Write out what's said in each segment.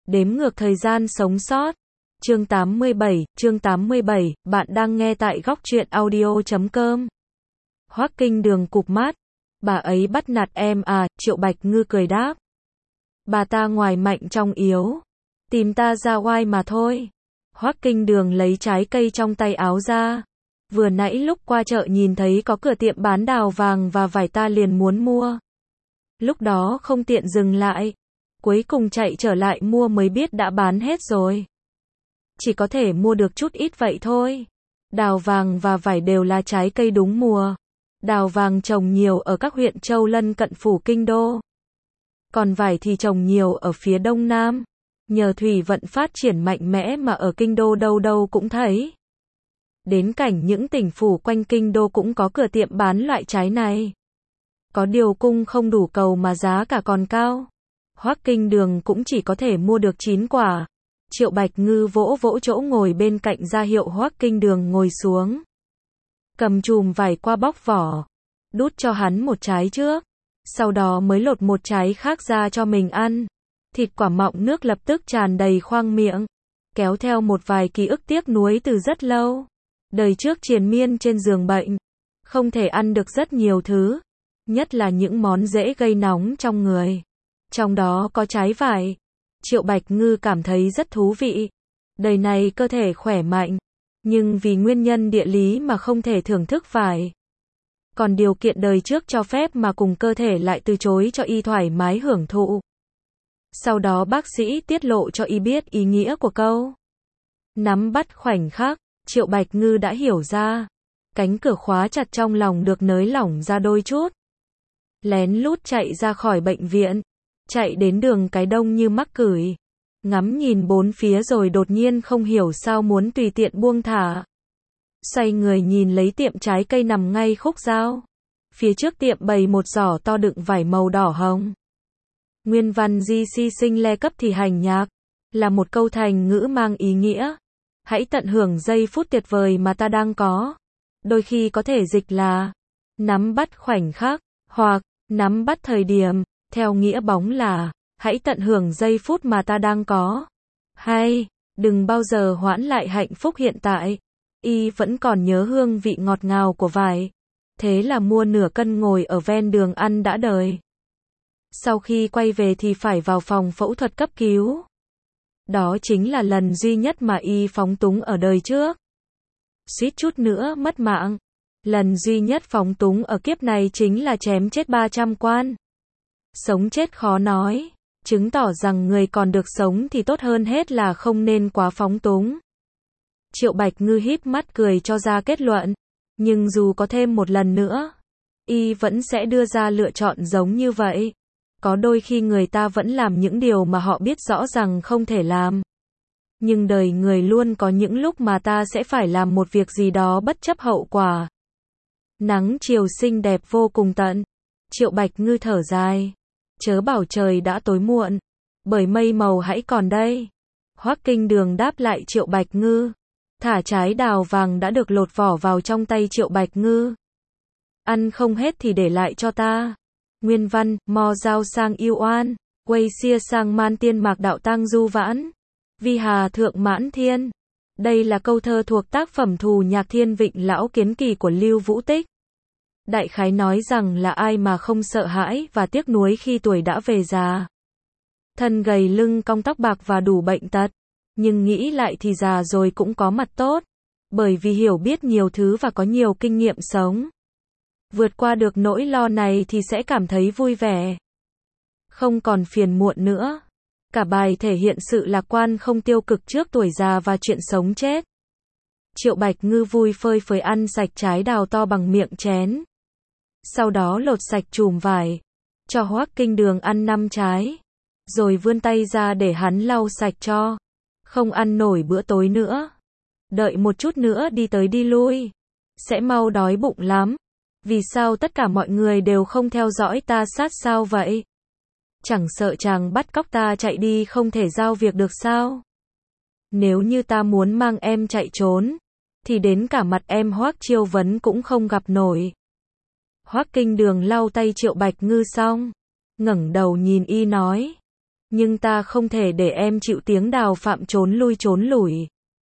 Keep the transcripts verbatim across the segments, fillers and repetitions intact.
Đếm ngược thời gian sống sót. Chương tám mươi bảy, chương tám mươi bảy, bạn đang nghe tại góc truyện audio chấm com. Hoắc Kinh Đường cụp mắt. Bà ấy bắt nạt em à, Triệu Bạch Ngư cười đáp. Bà ta ngoài mạnh trong yếu. Tìm ta ra oai mà thôi. Hoắc Kinh Đường lấy trái cây trong tay áo ra. Vừa nãy lúc qua chợ nhìn thấy có cửa tiệm bán đào vàng và vải ta liền muốn mua. Lúc đó không tiện dừng lại. Cuối cùng chạy trở lại mua mới biết đã bán hết rồi. Chỉ có thể mua được chút ít vậy thôi. Đào vàng và vải đều là trái cây đúng mùa. Đào vàng trồng nhiều ở các huyện châu lân cận phủ kinh đô. Còn vải thì trồng nhiều ở phía đông nam. Nhờ thủy vận phát triển mạnh mẽ mà ở kinh đô đâu đâu cũng thấy. Đến cảnh những tỉnh phủ quanh kinh đô cũng có cửa tiệm bán loại trái này. Có điều cung không đủ cầu mà giá cả còn cao. Hoắc Kinh Đường cũng chỉ có thể mua được chín quả. Triệu Bạch Ngư vỗ vỗ chỗ ngồi bên cạnh ra hiệu Hoắc Kinh Đường ngồi xuống. Cầm chùm vải qua bóc vỏ. Đút cho hắn một trái trước. Sau đó mới lột một trái khác ra cho mình ăn. Thịt quả mọng nước lập tức tràn đầy khoang miệng. Kéo theo một vài ký ức tiếc nuối từ rất lâu. Đời trước triền miên trên giường bệnh. Không thể ăn được rất nhiều thứ. Nhất là những món dễ gây nóng trong người. Trong đó có trái vải. Triệu Bạch Ngư cảm thấy rất thú vị. Đời này cơ thể khỏe mạnh. Nhưng vì nguyên nhân địa lý mà không thể thưởng thức vải. Còn điều kiện đời trước cho phép mà cùng cơ thể lại từ chối cho y thoải mái hưởng thụ. Sau đó bác sĩ tiết lộ cho y biết ý nghĩa của câu. Nắm bắt khoảnh khắc, Triệu Bạch Ngư đã hiểu ra. Cánh cửa khóa chặt trong lòng được nới lỏng ra đôi chút. Lén lút chạy ra khỏi bệnh viện. Chạy đến đường cái đông như mắc cửi. Ngắm nhìn bốn phía rồi đột nhiên không hiểu sao muốn tùy tiện buông thả. Xoay người nhìn lấy tiệm trái cây nằm ngay khúc giao. Phía trước tiệm bày một giỏ to đựng vải màu đỏ hồng. Nguyên văn Di Si Sinh Le Cấp Thì Hành Nhạc. Là một câu thành ngữ mang ý nghĩa. Hãy tận hưởng giây phút tuyệt vời mà ta đang có. Đôi khi có thể dịch là nắm bắt khoảnh khắc, hoặc nắm bắt thời điểm. Theo nghĩa bóng là, hãy tận hưởng giây phút mà ta đang có. Hay, đừng bao giờ hoãn lại hạnh phúc hiện tại. Y vẫn còn nhớ hương vị ngọt ngào của vải. Thế là mua nửa cân ngồi ở ven đường ăn đã đời. Sau khi quay về thì phải vào phòng phẫu thuật cấp cứu. Đó chính là lần duy nhất mà Y phóng túng ở đời trước. Suýt chút nữa mất mạng. Lần duy nhất phóng túng ở kiếp này chính là chém chết ba trăm quan. Sống chết khó nói, chứng tỏ rằng người còn được sống thì tốt hơn hết là không nên quá phóng túng. Triệu Bạch Ngư híp mắt cười cho ra kết luận, nhưng dù có thêm một lần nữa, Y vẫn sẽ đưa ra lựa chọn giống như vậy. Có đôi khi người ta vẫn làm những điều mà họ biết rõ rằng không thể làm. Nhưng đời người luôn có những lúc mà ta sẽ phải làm một việc gì đó bất chấp hậu quả. Nắng chiều xinh đẹp vô cùng tận. Triệu Bạch Ngư thở dài. Chớ bảo trời đã tối muộn, bởi mây màu hãy còn đây. Hoắc Kinh Đường đáp lại Triệu Bạch Ngư. Thả trái đào vàng đã được lột vỏ vào trong tay Triệu Bạch Ngư. Ăn không hết thì để lại cho ta. Nguyên văn, Mo Giao Sang Yêu Oan, Quay Xia Sang Man Tiên Mạc Đạo Tang Du Vãn, Vi Hà Thượng Mãn Thiên. Đây là câu thơ thuộc tác phẩm Thù Nhạc Thiên Vịnh Lão Kiến Kỳ của Lưu Vũ Tích. Đại khái nói rằng là ai mà không sợ hãi và tiếc nuối khi tuổi đã về già. Thân gầy lưng cong tóc bạc và đủ bệnh tật. Nhưng nghĩ lại thì già rồi cũng có mặt tốt. Bởi vì hiểu biết nhiều thứ và có nhiều kinh nghiệm sống. Vượt qua được nỗi lo này thì sẽ cảm thấy vui vẻ. Không còn phiền muộn nữa. Cả bài thể hiện sự lạc quan không tiêu cực trước tuổi già và chuyện sống chết. Triệu Bạch Ngư vui phơi phới ăn sạch trái đào to bằng miệng chén. Sau đó lột sạch chùm vải. Cho Hoắc Kinh Đường ăn năm trái. Rồi vươn tay ra để hắn lau sạch cho. Không ăn nổi bữa tối nữa. Đợi một chút nữa đi tới đi lui. Sẽ mau đói bụng lắm. Vì sao tất cả mọi người đều không theo dõi ta sát sao vậy? Chẳng sợ chàng bắt cóc ta chạy đi không thể giao việc được sao? Nếu như ta muốn mang em chạy trốn, thì đến cả mặt em Hoắc Chiêu Vấn cũng không gặp nổi. Hoắc Kinh Đường lau tay Triệu Bạch Ngư xong, ngẩng đầu nhìn Y nói. Nhưng ta không thể để em chịu tiếng đào phạm trốn lui trốn lủi.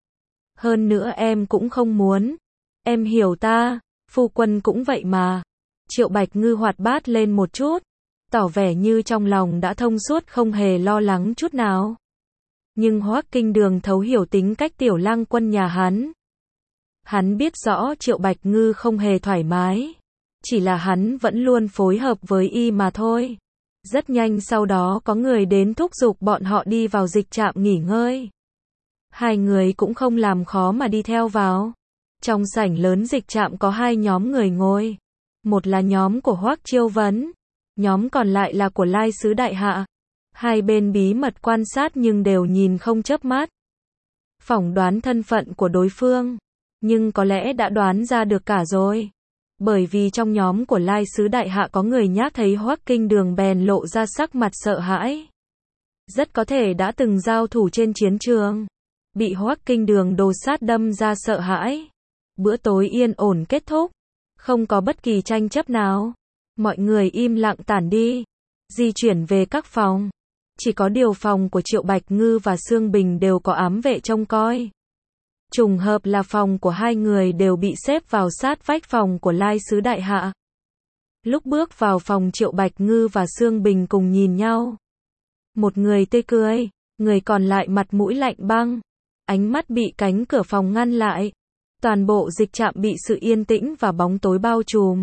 Hơn nữa em cũng không muốn. Em hiểu ta, phu quân cũng vậy mà. Triệu Bạch Ngư hoạt bát lên một chút, tỏ vẻ như trong lòng đã thông suốt không hề lo lắng chút nào. Nhưng Hoắc Kinh Đường thấu hiểu tính cách tiểu lang quân nhà hắn. Hắn biết rõ Triệu Bạch Ngư không hề thoải mái. Chỉ là hắn vẫn luôn phối hợp với y mà thôi. Rất nhanh sau đó có người đến thúc giục bọn họ đi vào dịch trạm nghỉ ngơi. Hai người cũng không làm khó mà đi theo vào. Trong sảnh lớn dịch trạm có hai nhóm người ngồi. Một là nhóm của Hoắc Chiêu Vấn, nhóm còn lại là của Lai Sứ Đại Hạ. Hai bên bí mật quan sát nhưng đều nhìn không chớp mắt. Phỏng đoán thân phận của đối phương, nhưng có lẽ đã đoán ra được cả rồi. Bởi vì trong nhóm của Lai Sứ Đại Hạ có người nhát thấy Hoắc Kinh Đường bèn lộ ra sắc mặt sợ hãi. Rất có thể đã từng giao thủ trên chiến trường, bị Hoắc Kinh Đường đồ sát đâm ra sợ hãi. Bữa tối yên ổn kết thúc, không có bất kỳ tranh chấp nào. Mọi người im lặng tản đi, di chuyển về các phòng. Chỉ có điều phòng của Triệu Bạch Ngư và Sương Bình đều có ám vệ trông coi. Trùng hợp là phòng của hai người đều bị xếp vào sát vách phòng của Lai Sứ Đại Hạ. Lúc bước vào phòng Triệu Bạch Ngư và Sương Bình cùng nhìn nhau. Một người tươi cười, người còn lại mặt mũi lạnh băng. Ánh mắt bị cánh cửa phòng ngăn lại. Toàn bộ dịch trạm bị sự yên tĩnh và bóng tối bao trùm.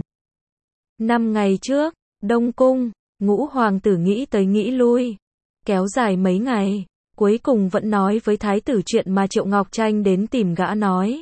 Năm ngày trước, Đông Cung, Ngũ Hoàng tử nghĩ tới nghĩ lui. Kéo dài mấy ngày, cuối cùng vẫn nói với thái tử chuyện mà Triệu Ngọc Tranh đến tìm gã nói.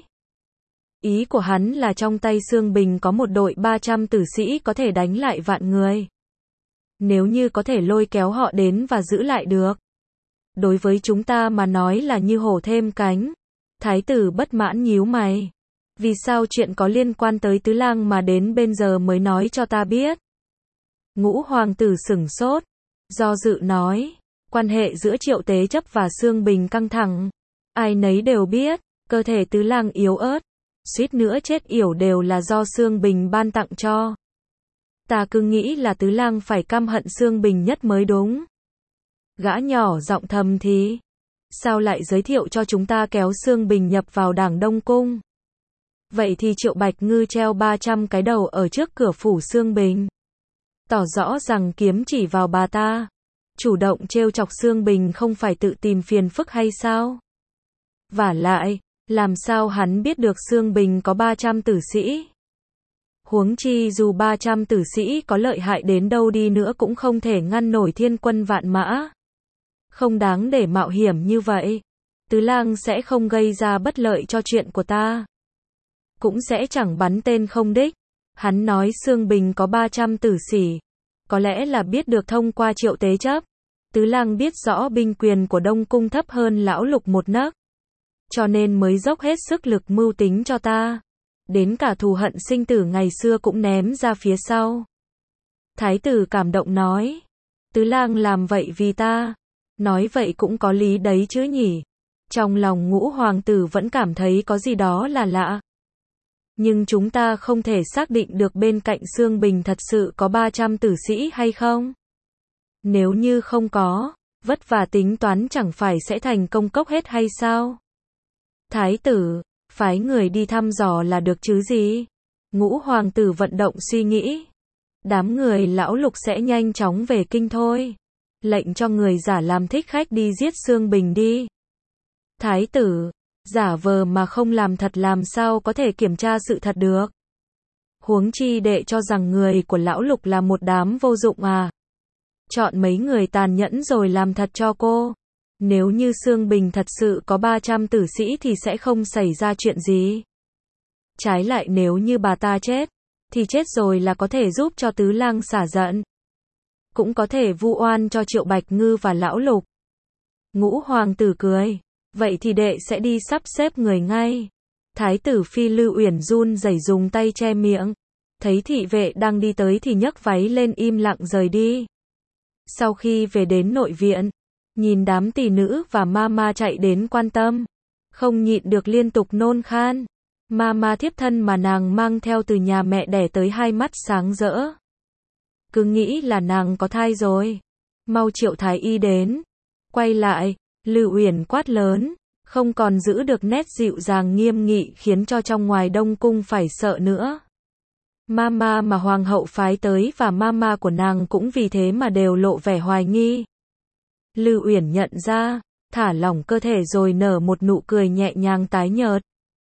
Ý của hắn là trong tay Sương Bình có một đội ba trăm tử sĩ có thể đánh lại vạn người. Nếu như có thể lôi kéo họ đến và giữ lại được. Đối với chúng ta mà nói là như hổ thêm cánh. Thái tử bất mãn nhíu mày. Vì sao chuyện có liên quan tới Tứ Lang mà đến bây giờ mới nói cho ta biết? Ngũ Hoàng tử sửng sốt, do dự nói. Quan hệ giữa Triệu Tế Chấp và Sương Bình căng thẳng. Ai nấy đều biết, cơ thể Tứ Lang yếu ớt, suýt nữa chết yểu đều là do Sương Bình ban tặng cho. Ta cứ nghĩ là Tứ Lang phải căm hận Sương Bình nhất mới đúng. Gã nhỏ giọng thầm thì, sao lại giới thiệu cho chúng ta kéo Sương Bình nhập vào Đảng Đông Cung? Vậy thì Triệu Bạch Ngư treo ba trăm cái đầu ở trước cửa phủ Sương Bình. Tỏ rõ rằng kiếm chỉ vào bà ta. Chủ động trêu chọc Sương Bình không phải tự tìm phiền phức hay sao? Vả lại, làm sao hắn biết được Sương Bình có ba trăm tử sĩ? Huống chi dù ba trăm tử sĩ có lợi hại đến đâu đi nữa cũng không thể ngăn nổi thiên quân vạn mã. Không đáng để mạo hiểm như vậy. Tứ Lang sẽ không gây ra bất lợi cho chuyện của ta. Cũng sẽ chẳng bắn tên không đích. Hắn nói Sương Bình có ba trăm tử sĩ. Có lẽ là biết được thông qua Triệu Tế Chấp. Tứ Lang biết rõ binh quyền của Đông Cung thấp hơn lão lục một nấc. Cho nên mới dốc hết sức lực mưu tính cho ta. Đến cả thù hận sinh tử ngày xưa cũng ném ra phía sau. Thái tử cảm động nói. Tứ Lang làm vậy vì ta. Nói vậy cũng có lý đấy chứ nhỉ. Trong lòng Ngũ Hoàng tử vẫn cảm thấy có gì đó là lạ. Nhưng chúng ta không thể xác định được bên cạnh Sương Bình thật sự có ba trăm tử sĩ hay không. Nếu như không có, vất vả tính toán chẳng phải sẽ thành công cốc hết hay sao? Thái tử, phái người đi thăm dò là được chứ gì? Ngũ Hoàng tử vận động suy nghĩ. Đám người lão lục sẽ nhanh chóng về kinh thôi. Lệnh cho người giả làm thích khách đi giết Sương Bình đi. Thái tử, giả vờ mà không làm thật làm sao có thể kiểm tra sự thật được. Huống chi đệ cho rằng người của lão lục là một đám vô dụng à. Chọn mấy người tàn nhẫn rồi làm thật cho cô. Nếu như Sương Bình thật sự có ba trăm tử sĩ thì sẽ không xảy ra chuyện gì. Trái lại nếu như bà ta chết, thì chết rồi là có thể giúp cho Tứ Lang xả giận. Cũng có thể vu oan cho Triệu Bạch Ngư và lão lục. Ngũ Hoàng tử cười. Vậy thì đệ sẽ đi sắp xếp người ngay. Thái tử Phi Lưu Uyển run rẩy dùng tay che miệng. Thấy thị vệ đang đi tới thì nhấc váy lên im lặng rời đi. Sau khi về đến nội viện, nhìn đám tỷ nữ và mama chạy đến quan tâm, không nhịn được liên tục nôn khan. Mama thiếp thân mà nàng mang theo từ nhà mẹ đẻ tới hai mắt sáng rỡ. Cứ nghĩ là nàng có thai rồi. Mau triệu thái y đến. Quay lại, Lưu Uyển quát lớn, không còn giữ được nét dịu dàng nghiêm nghị khiến cho trong ngoài Đông Cung phải sợ nữa. Mama mà hoàng hậu phái tới và mama của nàng cũng vì thế mà đều lộ vẻ hoài nghi. Lưu Uyển nhận ra, thả lỏng cơ thể rồi nở một nụ cười nhẹ nhàng tái nhợt.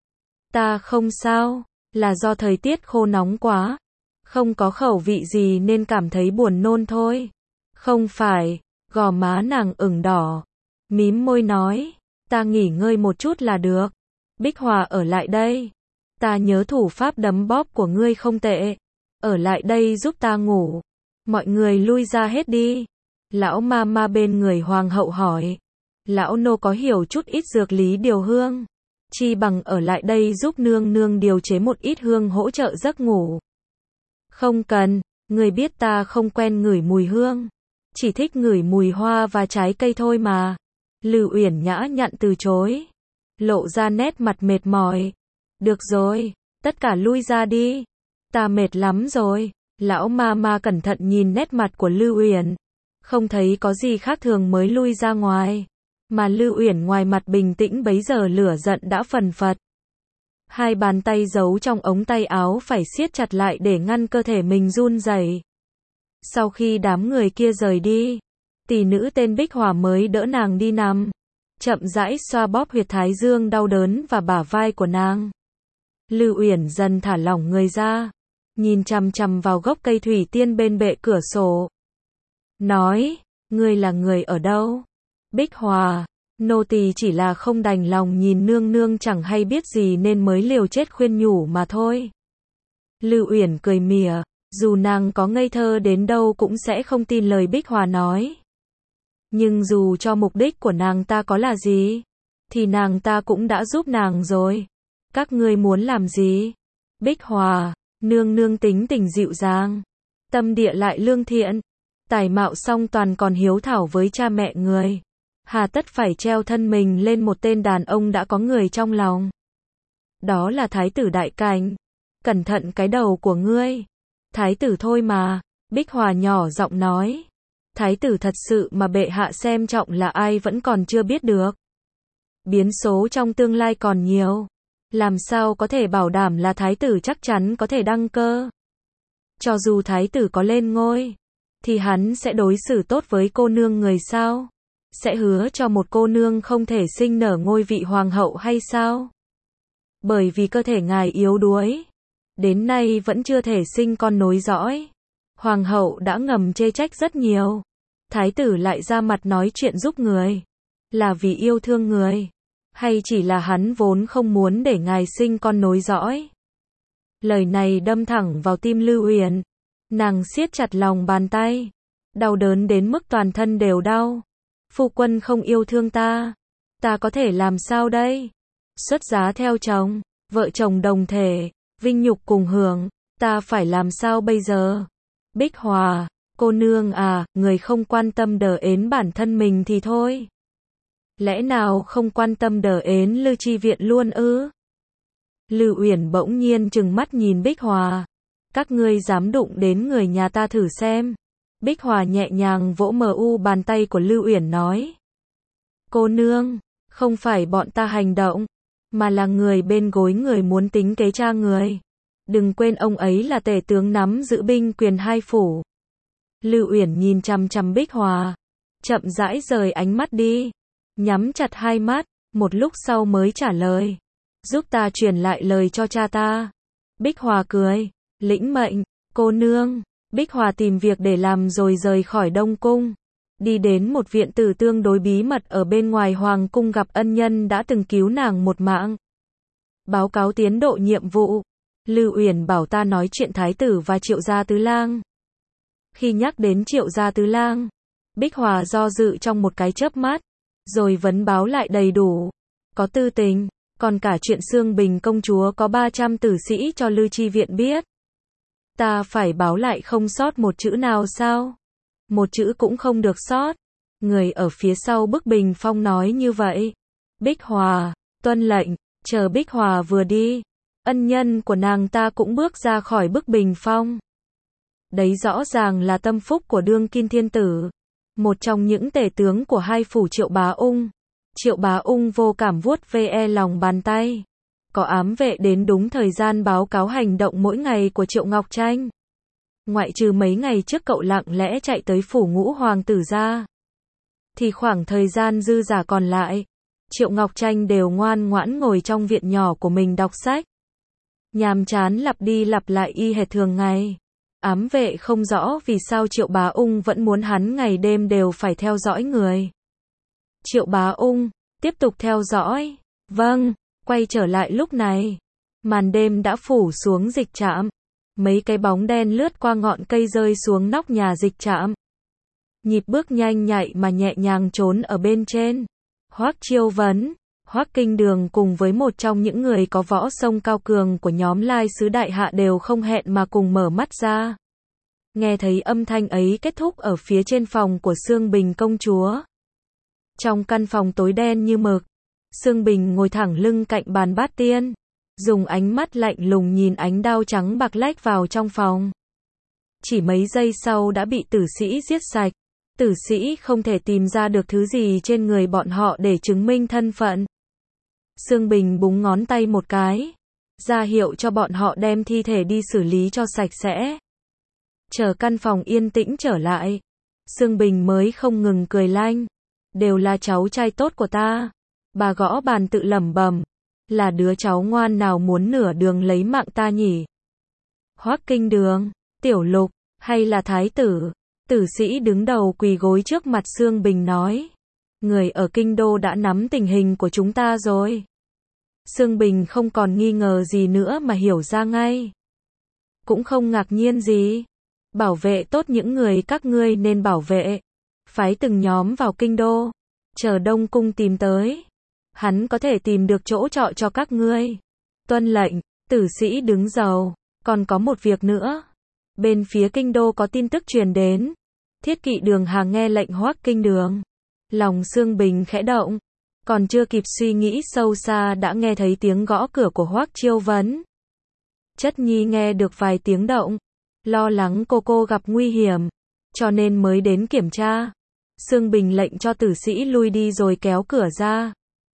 Ta không sao, là do thời tiết khô nóng quá, không có khẩu vị gì nên cảm thấy buồn nôn thôi. Không phải, gò má nàng ửng đỏ, mím môi nói, ta nghỉ ngơi một chút là được. Bích Hòa ở lại đây. Ta nhớ thủ pháp đấm bóp của ngươi không tệ. Ở lại đây giúp ta ngủ. Mọi người lui ra hết đi. Lão ma ma bên người hoàng hậu hỏi. Lão nô có hiểu chút ít dược lý điều hương. Chi bằng ở lại đây giúp nương nương điều chế một ít hương hỗ trợ giấc ngủ. Không cần, người biết ta không quen ngửi mùi hương. Chỉ thích ngửi mùi hoa và trái cây thôi mà. Lưu Uyển nhã nhặn từ chối. Lộ ra nét mặt mệt mỏi. Được rồi, tất cả lui ra đi. Ta mệt lắm rồi. Lão ma ma cẩn thận nhìn nét mặt của Lưu Uyển. Không thấy có gì khác thường mới lui ra ngoài. Mà Lưu Uyển ngoài mặt bình tĩnh bấy giờ lửa giận đã phần phật. Hai bàn tay giấu trong ống tay áo phải siết chặt lại để ngăn cơ thể mình run rẩy. Sau khi đám người kia rời đi, tỷ nữ tên Bích Hòa mới đỡ nàng đi nằm, chậm rãi xoa bóp huyệt thái dương đau đớn và bả vai của nàng. Lưu Uyển dần thả lỏng người ra, nhìn chằm chằm vào gốc cây thủy tiên bên bệ cửa sổ. Nói, ngươi là người ở đâu? Bích Hòa, nô tỳ chỉ là không đành lòng nhìn nương nương chẳng hay biết gì nên mới liều chết khuyên nhủ mà thôi. Lưu Uyển cười mỉa, dù nàng có ngây thơ đến đâu cũng sẽ không tin lời Bích Hòa nói. Nhưng dù cho mục đích của nàng ta có là gì, thì nàng ta cũng đã giúp nàng rồi. Các ngươi muốn làm gì? Bích Hòa, nương nương tính tình dịu dàng, tâm địa lại lương thiện, tài mạo song toàn còn hiếu thảo với cha mẹ người. Hà tất phải treo thân mình lên một tên đàn ông đã có người trong lòng. Đó là thái tử Đại Cảnh. Cẩn thận cái đầu của ngươi. Thái tử thôi mà. Bích Hòa nhỏ giọng nói. Thái tử thật sự mà bệ hạ xem trọng là ai vẫn còn chưa biết được. Biến số trong tương lai còn nhiều. Làm sao có thể bảo đảm là thái tử chắc chắn có thể đăng cơ. Cho dù thái tử có lên ngôi, thì hắn sẽ đối xử tốt với cô nương người sao? Sẽ hứa cho một cô nương không thể sinh nở ngôi vị hoàng hậu hay sao? Bởi vì cơ thể ngài yếu đuối, đến nay vẫn chưa thể sinh con nối dõi. Hoàng hậu đã ngầm chê trách rất nhiều. Thái tử lại ra mặt nói chuyện giúp người. Là vì yêu thương người? Hay chỉ là hắn vốn không muốn để ngài sinh con nối dõi? Lời này đâm thẳng vào tim Lưu Uyển. Nàng siết chặt lòng bàn tay. Đau đớn đến mức toàn thân đều đau. Phu quân không yêu thương ta. Ta có thể làm sao đây? Xuất giá theo chồng, vợ chồng đồng thể, vinh nhục cùng hưởng. Ta phải làm sao bây giờ? Bích Hòa, cô nương à, người không quan tâm đờ ến bản thân mình thì thôi. Lẽ nào không quan tâm đờ ến Lư Chi Viện luôn ư? Lưu Uyển bỗng nhiên trừng mắt nhìn Bích Hòa. Các ngươi dám đụng đến người nhà ta thử xem. Bích Hòa nhẹ nhàng vỗ mờ u bàn tay của Lưu Uyển nói. Cô nương, không phải bọn ta hành động, mà là người bên gối người muốn tính kế cha người. Đừng quên ông ấy là tể tướng nắm giữ binh quyền hai phủ. Lưu Uyển nhìn chằm chằm Bích Hòa, chậm rãi rời ánh mắt đi, nhắm chặt hai mắt, một lúc sau mới trả lời. Giúp ta truyền lại lời cho cha ta. Bích Hòa cười, lĩnh mệnh, cô nương. Bích Hòa tìm việc để làm rồi rời khỏi Đông Cung. Đi đến một viện tử tương đối bí mật ở bên ngoài Hoàng Cung gặp ân nhân đã từng cứu nàng một mạng. Báo cáo tiến độ nhiệm vụ. Lưu Uyển bảo ta nói chuyện thái tử và Triệu gia tứ lang. Khi nhắc đến Triệu gia tứ lang, Bích Hòa do dự trong một cái chớp mắt, rồi vấn báo lại đầy đủ. Có tư tình, còn cả chuyện Xương Bình công chúa có ba trăm tử sĩ cho Lư Chi Viện biết. Ta phải báo lại không sót một chữ nào sao? Một chữ cũng không được sót. Người ở phía sau bức bình phong nói như vậy. Bích Hòa, tuân lệnh. Chờ Bích Hòa vừa đi, ân nhân của nàng ta cũng bước ra khỏi bức bình phong. Đấy rõ ràng là tâm phúc của đương kim thiên tử. một trong những tể tướng của hai phủ Triệu Bá Ung. Triệu Bá Ung vô cảm vuốt ve lòng bàn tay. Có ám vệ đến đúng thời gian báo cáo hành động mỗi ngày của Triệu Ngọc Tranh. Ngoại trừ mấy ngày trước cậu lặng lẽ chạy tới phủ Ngũ Hoàng tử ra, thì khoảng thời gian dư giả còn lại, Triệu Ngọc Tranh đều ngoan ngoãn ngồi trong viện nhỏ của mình đọc sách. Nhàm chán lặp đi lặp lại y hệt thường ngày. Ám vệ không rõ vì sao Triệu Bá Ung vẫn muốn hắn ngày đêm đều phải theo dõi người. Triệu Bá Ung, tiếp tục theo dõi. Vâng, quay trở lại lúc này. Màn đêm đã phủ xuống dịch trạm. Mấy cái bóng đen lướt qua ngọn cây rơi xuống nóc nhà dịch trạm. Nhịp bước nhanh nhạy mà nhẹ nhàng trốn ở bên trên. Hoắc Chiêu Vấn, Hoắc Kinh Đường cùng với một trong những người có võ sông cao cường của nhóm Lai Sứ Đại Hạ đều không hẹn mà cùng mở mắt ra. Nghe thấy âm thanh ấy kết thúc ở phía trên phòng của Sương Bình công chúa. Trong căn phòng tối đen như mực, Sương Bình ngồi thẳng lưng cạnh bàn bát tiên, dùng ánh mắt lạnh lùng nhìn ánh đao trắng bạc lách vào trong phòng. Chỉ mấy giây sau đã bị tử sĩ giết sạch. Tử sĩ không thể tìm ra được thứ gì trên người bọn họ để chứng minh thân phận. Sương Bình búng ngón tay một cái, ra hiệu cho bọn họ đem thi thể đi xử lý cho sạch sẽ. Chờ căn phòng yên tĩnh trở lại, Sương Bình mới không ngừng cười lanh. Đều là cháu trai tốt của ta. Bà gõ bàn tự lẩm bẩm, là đứa cháu ngoan nào muốn nửa đường lấy mạng ta nhỉ? Hoắc Kinh Đường, Tiểu Lục, hay là Thái tử? Tử sĩ đứng đầu quỳ gối trước mặt Sương Bình nói. Người ở kinh đô đã nắm tình hình của chúng ta rồi. Sương Bình không còn nghi ngờ gì nữa mà hiểu ra ngay. Cũng không ngạc nhiên gì. Bảo vệ tốt những người các ngươi nên bảo vệ. Phái từng nhóm vào kinh đô. Chờ Đông Cung tìm tới. Hắn có thể tìm được chỗ trọ cho các ngươi. Tuân lệnh, tử sĩ đứng dầu. Còn có một việc nữa. Bên phía kinh đô có tin tức truyền đến. Thiết Kỵ Đường Hà nghe lệnh Hoắc Kinh Đường. Lòng Sương Bình khẽ động. Còn chưa kịp suy nghĩ sâu xa đã nghe thấy tiếng gõ cửa của Hoắc Chiêu Vấn. Chất nhi nghe được vài tiếng động. Lo lắng cô cô gặp nguy hiểm. Cho nên mới đến kiểm tra. Sương Bình lệnh cho tử sĩ lui đi rồi kéo cửa ra.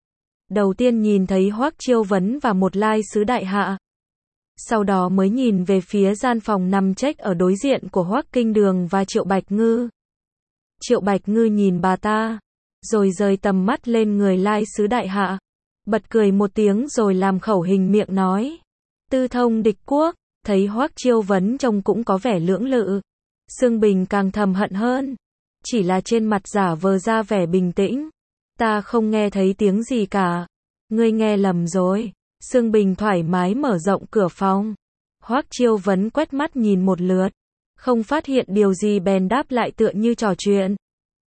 Đầu tiên nhìn thấy Hoắc Chiêu Vấn và một lai sứ đại hạ. Sau đó mới nhìn về phía gian phòng nằm chếch ở đối diện của Hoắc Kinh Đường và Triệu Bạch Ngư. Triệu Bạch Ngư nhìn bà ta, rồi rời tầm mắt lên người lai sứ đại hạ. Bật cười một tiếng rồi làm khẩu hình miệng nói. Tư thông địch quốc, thấy Hoắc Chiêu Vấn trông cũng có vẻ lưỡng lự. Sương Bình càng thầm hận hơn. Chỉ là trên mặt giả vờ ra vẻ bình tĩnh. Ta không nghe thấy tiếng gì cả. Ngươi nghe lầm rồi. Sương Bình thoải mái mở rộng cửa phòng. Hoắc Chiêu Vấn quét mắt nhìn một lượt. Không phát hiện điều gì bèn đáp lại tựa như trò chuyện.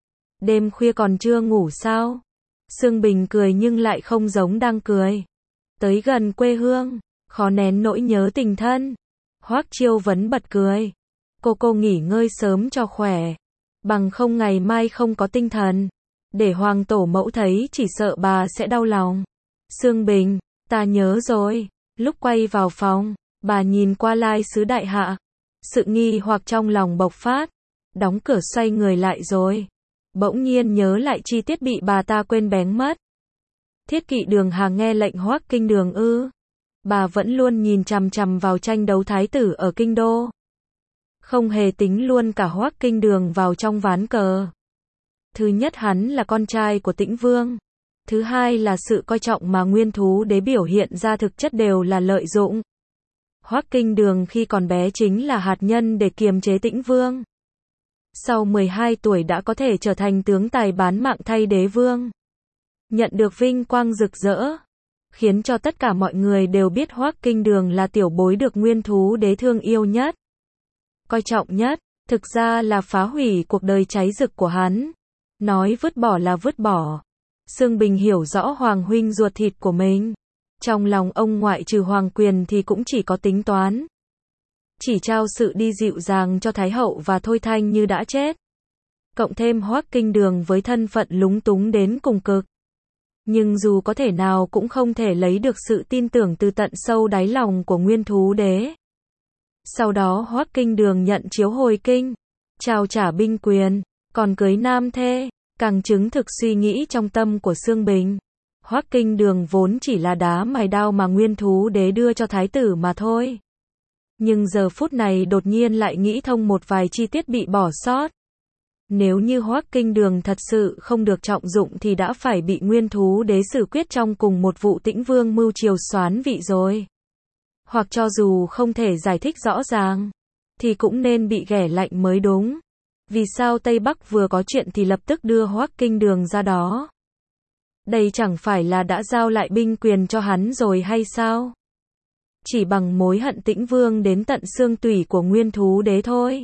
Đêm khuya còn chưa ngủ sao? Sương Bình cười nhưng lại không giống đang cười. Tới gần quê hương, khó nén nỗi nhớ tình thân. Hoắc Chiêu Vấn bật cười. Cô cô nghỉ ngơi sớm cho khỏe. Bằng không ngày mai không có tinh thần. Để hoàng tổ mẫu thấy chỉ sợ bà sẽ đau lòng. Sương Bình, ta nhớ rồi. Lúc quay vào phòng, bà nhìn qua lai sứ đại hạ. Sự nghi hoặc trong lòng bộc phát. Đóng cửa xoay người lại rồi. Bỗng nhiên nhớ lại chi tiết bị bà ta quên bén mất. Thiết Kỵ Đường Hà nghe lệnh Hoắc Kinh Đường ư? Bà vẫn luôn nhìn chằm chằm vào tranh đấu thái tử ở kinh đô. Không hề tính luôn cả Hoắc Kinh Đường vào trong ván cờ. Thứ nhất hắn là con trai của Tĩnh Vương. Thứ hai là sự coi trọng mà Nguyên Thú Đế biểu hiện ra thực chất đều là lợi dụng. Hoắc Kinh Đường khi còn bé chính là hạt nhân để kiềm chế Tĩnh Vương. Sau mười hai tuổi đã có thể trở thành tướng tài bán mạng thay đế vương. Nhận được vinh quang rực rỡ. Khiến cho tất cả mọi người đều biết Hoắc Kinh Đường là tiểu bối được Nguyên Thú Đế thương yêu nhất. Coi trọng nhất, thực ra là phá hủy cuộc đời cháy rực của hắn. Nói vứt bỏ là vứt bỏ. Sương Bình hiểu rõ Hoàng huynh ruột thịt của mình. Trong lòng ông ngoại trừ Hoàng Quyền thì cũng chỉ có tính toán. Chỉ trao sự đi dịu dàng cho Thái Hậu và Thôi Thanh Như đã chết. Cộng thêm Hoắc Kinh Đường với thân phận lúng túng đến cùng cực. Nhưng dù có thể nào cũng không thể lấy được sự tin tưởng từ tận sâu đáy lòng của Nguyên Thú Đế. Sau đó Hoắc Kinh Đường nhận chiếu hồi kinh, trao trả binh quyền, còn cưới nam thê, càng chứng thực suy nghĩ trong tâm của Xương Bình. Hoắc Kinh Đường vốn chỉ là đá mài đao mà Nguyên Thú Đế đưa cho thái tử mà thôi. Nhưng giờ phút này đột nhiên lại nghĩ thông một vài chi tiết bị bỏ sót. Nếu như Hoắc Kinh Đường thật sự không được trọng dụng thì đã phải bị Nguyên Thú Đế xử quyết trong cùng một vụ Tĩnh Vương mưu triều soán vị rồi. Hoặc cho dù không thể giải thích rõ ràng, thì cũng nên bị ghẻ lạnh mới đúng. Vì sao Tây Bắc vừa có chuyện thì lập tức đưa Hoắc Kinh Đường ra đó? Đây chẳng phải là đã giao lại binh quyền cho hắn rồi hay sao? Chỉ bằng mối hận Tĩnh Vương đến tận xương tủy của Nguyên Thú Đế thôi.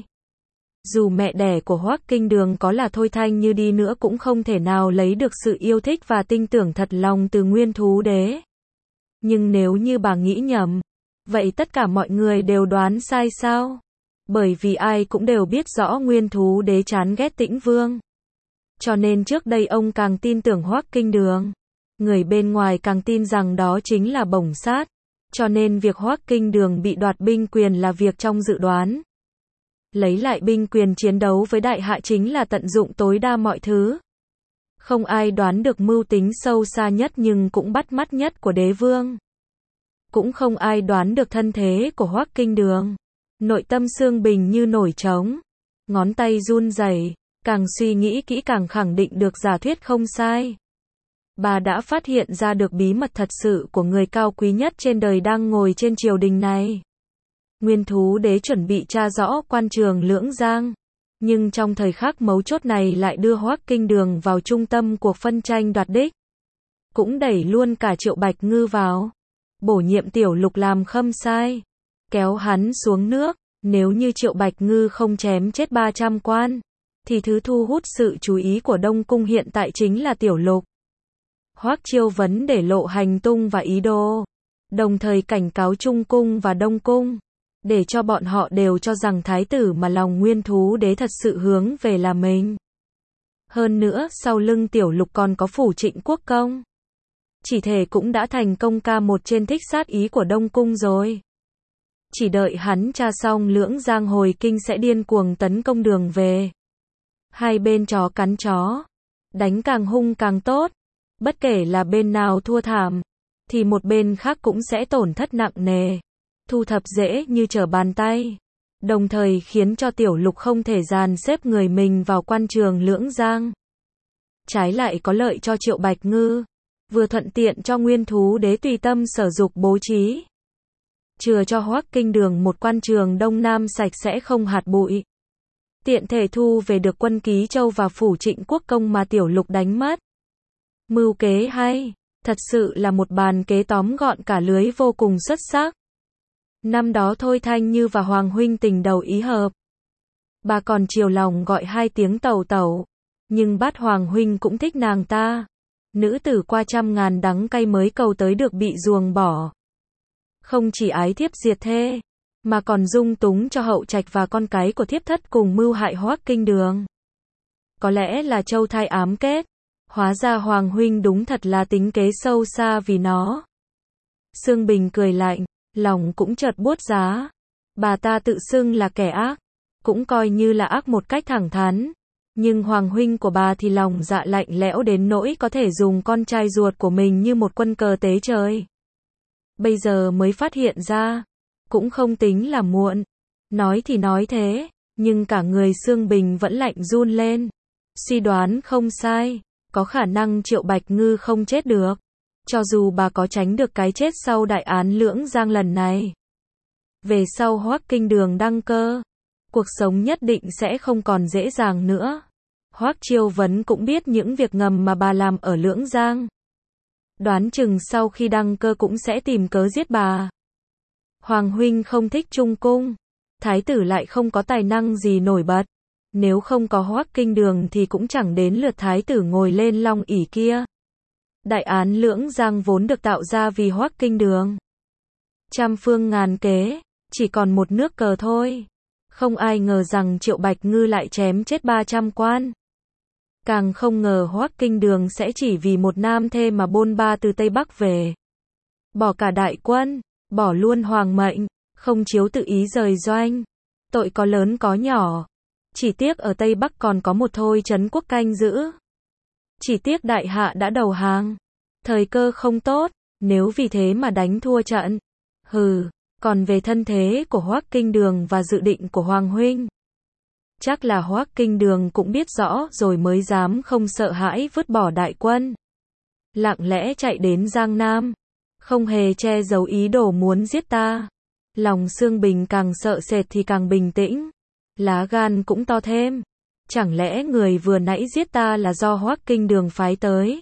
Dù mẹ đẻ của Hoắc Kinh Đường có là Thôi Thanh Như đi nữa cũng không thể nào lấy được sự yêu thích và tin tưởng thật lòng từ Nguyên Thú Đế. Nhưng nếu như bà nghĩ nhầm, vậy tất cả mọi người đều đoán sai sao? Bởi vì ai cũng đều biết rõ Nguyên Thú Đế chán ghét Tĩnh Vương. Cho nên trước đây ông càng tin tưởng Hoắc Kinh Đường. Người bên ngoài càng tin rằng đó chính là bổng sát. Cho nên việc Hoắc Kinh Đường bị đoạt binh quyền là việc trong dự đoán. Lấy lại binh quyền chiến đấu với đại hạ chính là tận dụng tối đa mọi thứ. Không ai đoán được mưu tính sâu xa nhất nhưng cũng bắt mắt nhất của đế vương. Cũng không ai đoán được thân thế của Hoắc Kinh Đường. Nội tâm Xương Bình như nổi trống. Ngón tay run rẩy, càng suy nghĩ kỹ càng khẳng định được giả thuyết không sai. Bà đã phát hiện ra được bí mật thật sự của người cao quý nhất trên đời đang ngồi trên triều đình này. Nguyên Thú Đế chuẩn bị tra rõ quan trường Lưỡng Giang. Nhưng trong thời khắc mấu chốt này lại đưa Hoắc Kinh Đường vào trung tâm cuộc phân tranh đoạt đích. Cũng đẩy luôn cả Triệu Bạch Ngư vào. Bổ nhiệm Tiểu Lục làm khâm sai. Kéo hắn xuống nước. Nếu như Triệu Bạch Ngư không chém chết ba trăm quan, thì thứ thu hút sự chú ý của Đông Cung hiện tại chính là Tiểu Lục. Hoắc Chiêu Vấn để lộ hành tung và ý đồ. Đồng thời cảnh cáo Trung Cung và Đông Cung. Để cho bọn họ đều cho rằng thái tử mà lòng Nguyên Thú Đế thật sự hướng về là mình. Hơn nữa, sau lưng Tiểu Lục còn có Phủ Trịnh Quốc Công. Chỉ thể cũng đã thành công ca một trên thích sát ý của Đông Cung rồi. Chỉ đợi hắn tra xong Lưỡng Giang hồi kinh sẽ điên cuồng tấn công đường về. Hai bên chó cắn chó. Đánh càng hung càng tốt. Bất kể là bên nào thua thảm, thì một bên khác cũng sẽ tổn thất nặng nề. Thu thập dễ như trở bàn tay. Đồng thời khiến cho Tiểu Lục không thể dàn xếp người mình vào quan trường Lưỡng Giang. Trái lại có lợi cho Triệu Bạch Ngư. Vừa thuận tiện cho Nguyên Thú Đế tùy tâm sở dục bố trí. Chừa cho Hoắc Kinh Đường một quan trường Đông Nam sạch sẽ không hạt bụi. Tiện thể thu về được quân Ký Châu và Phủ Trịnh Quốc Công mà Tiểu Lục đánh mất. Mưu kế hay, thật sự là một bàn kế tóm gọn cả lưới vô cùng xuất sắc. Năm đó Thôi Thanh Như và Hoàng huynh tình đầu ý hợp. Bà còn chiều lòng gọi hai tiếng tẩu tẩu. Nhưng Bát Hoàng huynh cũng thích nàng ta. Nữ tử qua trăm ngàn đắng cay mới cầu tới được bị ruồng bỏ. Không chỉ ái thiếp diệt thê, mà còn dung túng cho hậu trạch và con cái của thiếp thất cùng mưu hại Hoắc Kinh Đường. Có lẽ là châu thai ám kết. Hóa ra Hoàng huynh đúng thật là tính kế sâu xa vì nó. Xương Bình cười lạnh, lòng cũng chợt buốt giá. Bà ta tự xưng là kẻ ác, cũng coi như là ác một cách thẳng thắn. Nhưng Hoàng huynh của bà thì lòng dạ lạnh lẽo đến nỗi có thể dùng con trai ruột của mình như một quân cờ tế trời. Bây giờ mới phát hiện ra, cũng không tính là muộn. Nói thì nói thế, nhưng cả người Xương Bình vẫn lạnh run lên. Suy đoán không sai, có khả năng Triệu Bạch Ngư không chết được. Cho dù bà có tránh được cái chết sau đại án Lưỡng Giang lần này. Về sau Hoắc Kinh Đường đăng cơ, cuộc sống nhất định sẽ không còn dễ dàng nữa. Hoắc Chiêu Vấn cũng biết những việc ngầm mà bà làm ở Lưỡng Giang. Đoán chừng sau khi đăng cơ cũng sẽ tìm cớ giết bà. Hoàng huynh không thích Trung Cung. Thái tử lại không có tài năng gì nổi bật. Nếu không có Hoắc Kinh Đường thì cũng chẳng đến lượt thái tử ngồi lên long ỷ kia. Đại án Lưỡng Giang vốn được tạo ra vì Hoắc Kinh Đường. Trăm phương ngàn kế, chỉ còn một nước cờ thôi. Không ai ngờ rằng Triệu Bạch Ngư lại chém chết ba trăm quan. Càng không ngờ Hoắc Kinh Đường sẽ chỉ vì một nam thê mà bôn ba từ Tây Bắc về. Bỏ cả đại quân, bỏ luôn hoàng mệnh, không chiếu tự ý rời doanh. Tội có lớn có nhỏ. Chỉ tiếc ở Tây Bắc còn có một thôi trấn quốc canh giữ. Chỉ tiếc đại hạ đã đầu hàng. Thời cơ không tốt, nếu vì thế mà đánh thua trận. Hừ, còn về thân thế của Hoắc Kinh Đường và dự định của Hoàng huynh, chắc là Hoắc Kinh Đường cũng biết rõ rồi mới dám không sợ hãi vứt bỏ đại quân, lặng lẽ chạy đến Giang Nam, không hề che giấu ý đồ muốn giết ta. Lòng Xương Bình càng sợ sệt thì càng bình tĩnh, lá gan cũng to thêm. Chẳng lẽ người vừa nãy giết ta là do Hoắc Kinh Đường phái tới?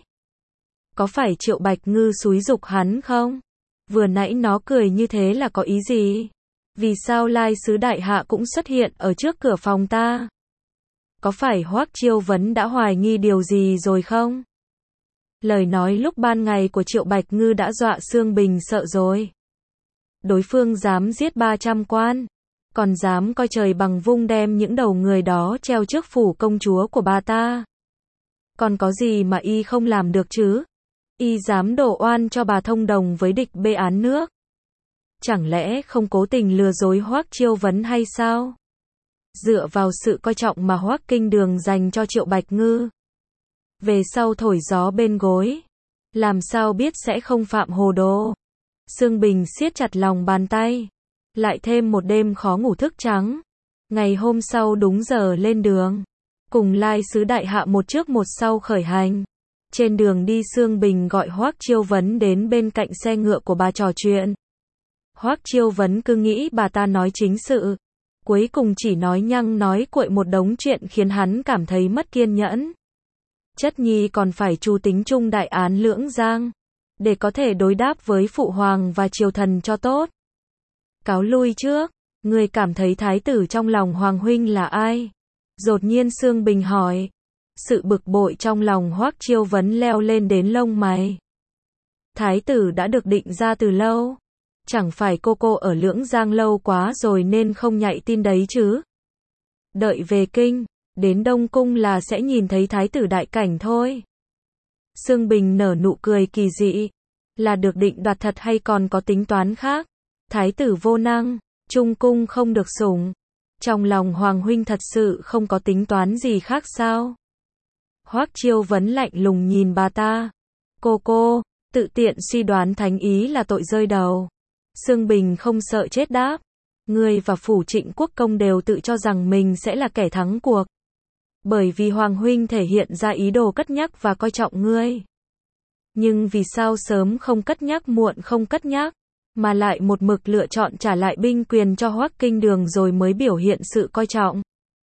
Có phải Triệu Bạch Ngư xúi giục hắn không? Vừa nãy nó cười như thế là có ý gì? Vì sao Lai Sứ Đại Hạ cũng xuất hiện ở trước cửa phòng ta? Có phải Hoắc Chiêu Vấn đã hoài nghi điều gì rồi không? Lời nói lúc ban ngày của Triệu Bạch Ngư đã dọa Xương Bình sợ rồi. Đối phương dám giết ba trăm quan, còn dám coi trời bằng vung đem những đầu người đó treo trước phủ công chúa của bà ta. Còn có gì mà y không làm được chứ? Y dám đổ oan cho bà thông đồng với địch bê án nước. Chẳng lẽ không cố tình lừa dối Hoắc Chiêu Vấn hay sao? Dựa vào sự coi trọng mà Hoắc Kinh Đường dành cho Triệu Bạch Ngư, về sau thổi gió bên gối, làm sao biết sẽ không phạm hồ đồ. Xương Bình siết chặt lòng bàn tay. Lại thêm một đêm khó ngủ thức trắng. Ngày hôm sau đúng giờ lên đường, cùng Lai Sứ Đại Hạ một trước một sau khởi hành. Trên đường đi Xương Bình gọi Hoắc Chiêu Vấn đến bên cạnh xe ngựa của bà trò chuyện. Hoắc Chiêu Vấn cứ nghĩ bà ta nói chính sự, cuối cùng chỉ nói nhăng nói cuội một đống chuyện khiến hắn cảm thấy mất kiên nhẫn. Chất nhi còn phải chu tính chung đại án Lưỡng Giang, để có thể đối đáp với phụ hoàng và triều thần cho tốt. Cáo lui trước, người cảm thấy thái tử trong lòng Hoàng huynh là ai? Đột nhiên Xương Bình hỏi. Sự bực bội trong lòng Hoắc Chiêu Vấn leo lên đến lông mày. Thái tử đã được định ra từ lâu. Chẳng phải cô cô ở Lưỡng Giang lâu quá rồi nên không nhạy tin đấy chứ? Đợi về kinh, đến Đông Cung là sẽ nhìn thấy thái tử đại cảnh thôi. Xương Bình nở nụ cười kỳ dị. Là được định đoạt thật hay còn có tính toán khác? Thái tử vô năng, Trung Cung không được sủng. Trong lòng Hoàng huynh thật sự không có tính toán gì khác sao? Hoắc Chiêu Vấn lạnh lùng nhìn bà ta. Cô cô, tự tiện suy đoán thánh ý là tội rơi đầu. Xương Bình không sợ chết đáp. Ngươi và phủ Trịnh Quốc Công đều tự cho rằng mình sẽ là kẻ thắng cuộc. Bởi vì Hoàng huynh thể hiện ra ý đồ cất nhắc và coi trọng ngươi. Nhưng vì sao sớm không cất nhắc muộn không cất nhắc, mà lại một mực lựa chọn trả lại binh quyền cho Hoắc Kinh Đường rồi mới biểu hiện sự coi trọng?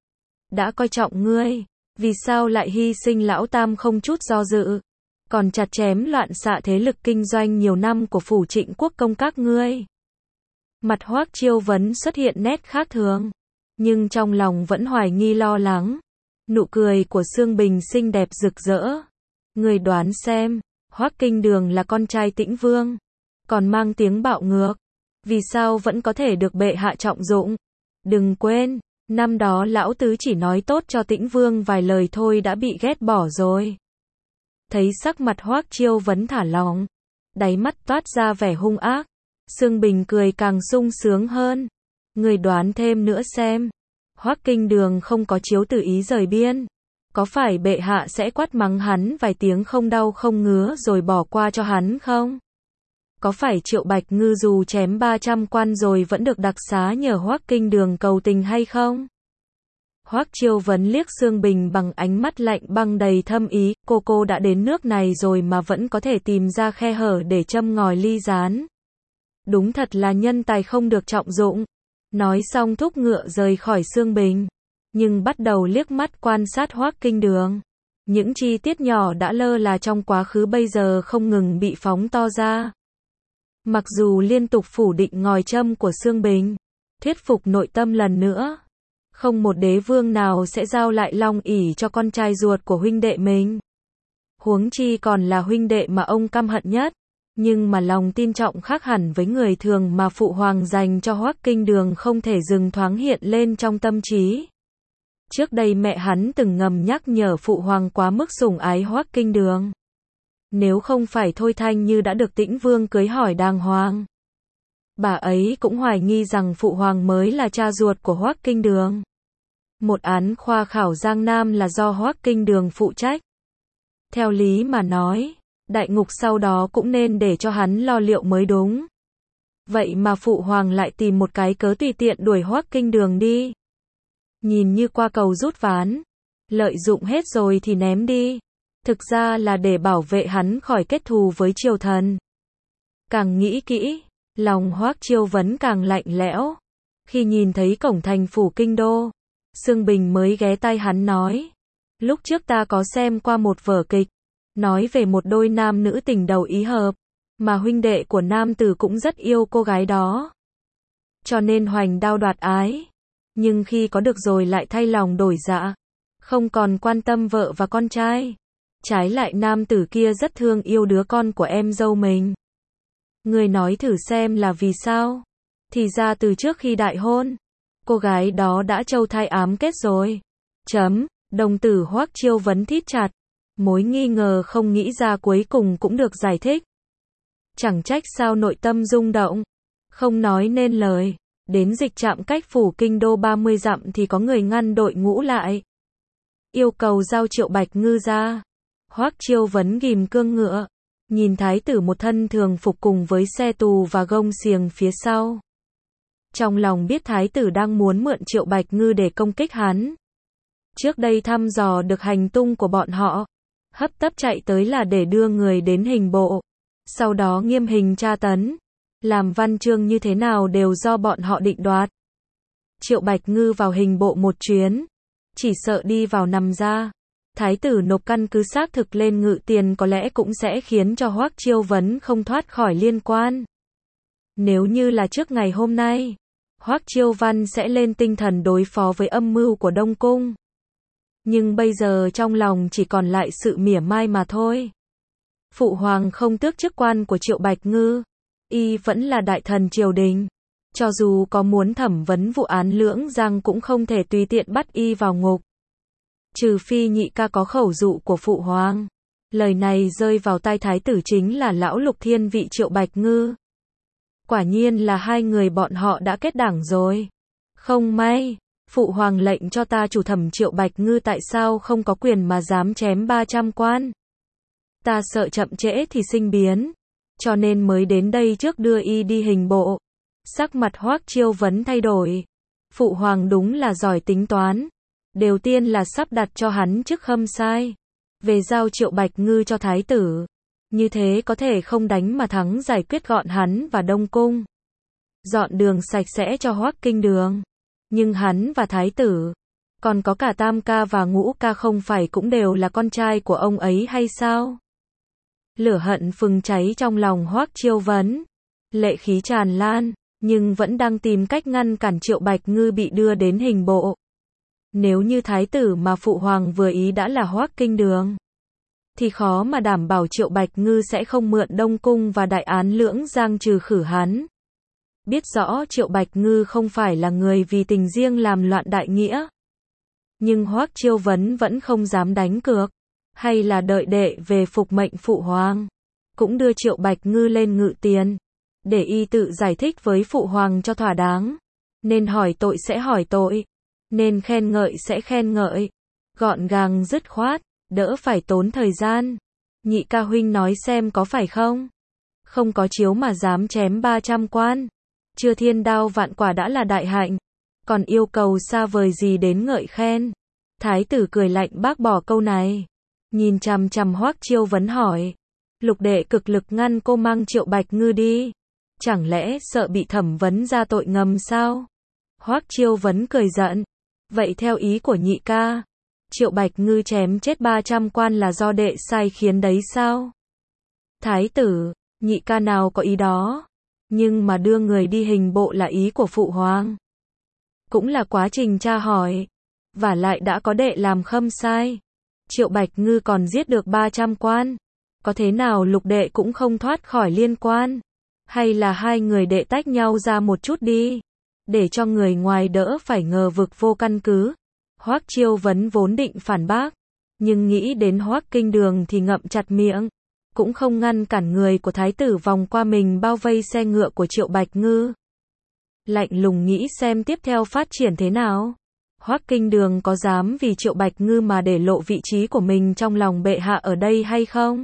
Đã coi trọng ngươi, vì sao lại hy sinh lão tam không chút do dự, còn chặt chém loạn xạ thế lực kinh doanh nhiều năm của phủ Trịnh Quốc Công các ngươi? Mặt Hoắc Chiêu Vấn xuất hiện nét khác thường, nhưng trong lòng vẫn hoài nghi lo lắng. Nụ cười của Xương Bình xinh đẹp rực rỡ. Người đoán xem, Hoắc Kinh Đường là con trai Tĩnh Vương, còn mang tiếng bạo ngược, vì sao vẫn có thể được bệ hạ trọng dụng? Đừng quên, năm đó lão tứ chỉ nói tốt cho Tĩnh Vương vài lời thôi đã bị ghét bỏ rồi. Thấy sắc mặt Hoắc Chiêu Vấn thả lỏng, đáy mắt toát ra vẻ hung ác, Xương Bình cười càng sung sướng hơn. Người đoán thêm nữa xem, Hoắc Kinh Đường không có chiếu tự ý rời biên, có phải bệ hạ sẽ quát mắng hắn vài tiếng không đau không ngứa rồi bỏ qua cho hắn không? Có phải Triệu Bạch Ngư dù chém ba trăm quan rồi vẫn được đặc xá nhờ Hoắc Kinh Đường cầu tình hay không? Hoắc Chiêu Vấn liếc Xương Bình bằng ánh mắt lạnh băng đầy thâm ý. Cô cô đã đến nước này rồi mà vẫn có thể tìm ra khe hở để châm ngòi ly gián. Đúng thật là nhân tài không được trọng dụng. Nói xong thúc ngựa rời khỏi Xương Bình, nhưng bắt đầu liếc mắt quan sát Hoắc Kinh Đường. Những chi tiết nhỏ đã lơ là trong quá khứ bây giờ không ngừng bị phóng to ra. Mặc dù liên tục phủ định ngòi châm của Xương Bình, thuyết phục nội tâm lần nữa, không một đế vương nào sẽ giao lại Long ỷ cho con trai ruột của huynh đệ mình. Huống chi còn là huynh đệ mà ông căm hận nhất. Nhưng mà lòng tin trọng khác hẳn với người thường mà phụ hoàng dành cho Hoắc Kinh Đường không thể dừng thoáng hiện lên trong tâm trí. Trước đây mẹ hắn từng ngầm nhắc nhở phụ hoàng quá mức sủng ái Hoắc Kinh Đường. Nếu không phải Thôi Thanh Như đã được Tĩnh Vương cưới hỏi đàng hoàng, bà ấy cũng hoài nghi rằng phụ hoàng mới là cha ruột của Hoắc Kinh Đường. Một án khoa khảo Giang Nam là do Hoắc Kinh Đường phụ trách. Theo lý mà nói, đại ngục sau đó cũng nên để cho hắn lo liệu mới đúng. Vậy mà Phụ Hoàng lại tìm một cái cớ tùy tiện đuổi Hoắc Kinh Đường đi. Nhìn như qua cầu rút ván, lợi dụng hết rồi thì ném đi. Thực ra là để bảo vệ hắn khỏi kết thù với triều thần. Càng nghĩ kỹ, lòng Hoắc Chiêu Vấn càng lạnh lẽo. Khi nhìn thấy cổng thành phủ kinh đô, Sương Bình mới ghé tai hắn nói. Lúc trước ta có xem qua một vở kịch, nói về một đôi nam nữ tình đầu ý hợp, mà huynh đệ của nam tử cũng rất yêu cô gái đó. Cho nên hoành đao đoạt ái. Nhưng khi có được rồi lại thay lòng đổi dạ, không còn quan tâm vợ và con trai. Trái lại nam tử kia rất thương yêu đứa con của em dâu mình. Người nói thử xem là vì sao? Thì ra từ trước khi đại hôn, cô gái đó đã châu thai ám kết rồi. Chấm, đồng tử Hoắc Chiêu Vấn thít chặt. Mối nghi ngờ không nghĩ ra cuối cùng cũng được giải thích. Chẳng trách sao nội tâm rung động, không nói nên lời. Đến dịch trạm cách phủ kinh đô ba mươi dặm thì có người ngăn đội ngũ lại. Yêu cầu giao Triệu Bạch Ngư ra. Hoắc Chiêu Vấn ghim cương ngựa, nhìn thái tử một thân thường phục cùng với xe tù và gông xiềng phía sau. Trong lòng biết thái tử đang muốn mượn Triệu Bạch Ngư để công kích hắn. Trước đây thăm dò được hành tung của bọn họ, hấp tấp chạy tới là để đưa người đến hình bộ. Sau đó nghiêm hình tra tấn. Làm văn chương như thế nào đều do bọn họ định đoạt. Triệu Bạch Ngư vào hình bộ một chuyến, chỉ sợ đi vào nằm ra. Thái tử nộp căn cứ xác thực lên ngự tiền có lẽ cũng sẽ khiến cho Hoắc Chiêu Vấn không thoát khỏi liên quan. Nếu như là trước ngày hôm nay, Hoắc Chiêu Văn sẽ lên tinh thần đối phó với âm mưu của Đông Cung. Nhưng bây giờ trong lòng chỉ còn lại sự mỉa mai mà thôi. Phụ Hoàng không tước chức quan của Triệu Bạch Ngư. Y vẫn là đại thần triều đình. Cho dù có muốn thẩm vấn vụ án Lưỡng Giang cũng không thể tùy tiện bắt Y vào ngục. Trừ phi nhị ca có khẩu dụ của Phụ Hoàng. Lời này rơi vào tai thái tử chính là lão Lục Thiên Vị Triệu Bạch Ngư. Quả nhiên là hai người bọn họ đã kết đảng rồi. Không may, Phụ Hoàng lệnh cho ta chủ thẩm Triệu Bạch Ngư tại sao không có quyền mà dám chém ba trăm quan. Ta sợ chậm trễ thì sinh biến. Cho nên mới đến đây trước đưa Y đi hình bộ. Sắc mặt Hoắc Chiêu Vấn thay đổi. Phụ Hoàng đúng là giỏi tính toán. Đầu tiên là sắp đặt cho hắn chức khâm sai. Về giao Triệu Bạch Ngư cho thái tử. Như thế có thể không đánh mà thắng giải quyết gọn hắn và Đông Cung. Dọn đường sạch sẽ cho Hoắc Kinh Đường. Nhưng hắn và thái tử, còn có cả tam ca và ngũ ca không phải cũng đều là con trai của ông ấy hay sao? Lửa hận phừng cháy trong lòng Hoắc Chiêu Vấn. Lệ khí tràn lan, nhưng vẫn đang tìm cách ngăn cản Triệu Bạch Ngư bị đưa đến hình bộ. Nếu như thái tử mà Phụ Hoàng vừa ý đã là Hoắc Kinh Đường, thì khó mà đảm bảo Triệu Bạch Ngư sẽ không mượn Đông Cung và đại án Lưỡng Giang trừ khử hắn. Biết rõ Triệu Bạch Ngư không phải là người vì tình riêng làm loạn đại nghĩa. Nhưng Hoắc Chiêu Vấn vẫn không dám đánh cược. Hay là đợi đệ về phục mệnh Phụ Hoàng. Cũng đưa Triệu Bạch Ngư lên ngự tiền. Để Y tự giải thích với Phụ Hoàng cho thỏa đáng. Nên hỏi tội sẽ hỏi tội. Nên khen ngợi sẽ khen ngợi. Gọn gàng dứt khoát, đỡ phải tốn thời gian. Nhị ca huynh nói xem có phải không? Không có chiếu mà dám chém ba trăm quan. Chưa thiên đao vạn quả đã là đại hạnh. Còn yêu cầu xa vời gì đến ngợi khen. Thái tử cười lạnh bác bỏ câu này. Nhìn chằm chằm Hoắc Chiêu Vấn hỏi. Lục đệ cực lực ngăn cô mang Triệu Bạch Ngư đi. Chẳng lẽ sợ bị thẩm vấn ra tội ngầm sao? Hoắc Chiêu Vấn cười giận. Vậy theo ý của nhị ca, Triệu Bạch Ngư chém chết ba trăm quan là do đệ sai khiến đấy sao? Thái tử, nhị ca nào có ý đó. Nhưng mà đưa người đi hình bộ là ý của Phụ Hoàng. Cũng là quá trình tra hỏi. Và lại đã có đệ làm khâm sai. Triệu Bạch Ngư còn giết được ba trăm quan. Có thế nào lục đệ cũng không thoát khỏi liên quan. Hay là hai người đệ tách nhau ra một chút đi. Để cho người ngoài đỡ phải ngờ vực vô căn cứ. Hoắc Chiêu Vấn vốn định phản bác. Nhưng nghĩ đến Hoắc Kinh Đường thì ngậm chặt miệng. Cũng không ngăn cản người của thái tử vòng qua mình bao vây xe ngựa của Triệu Bạch Ngư. Lạnh lùng nghĩ xem tiếp theo phát triển thế nào. Hoắc Kinh Đường có dám vì Triệu Bạch Ngư mà để lộ vị trí của mình trong lòng bệ hạ ở đây hay không?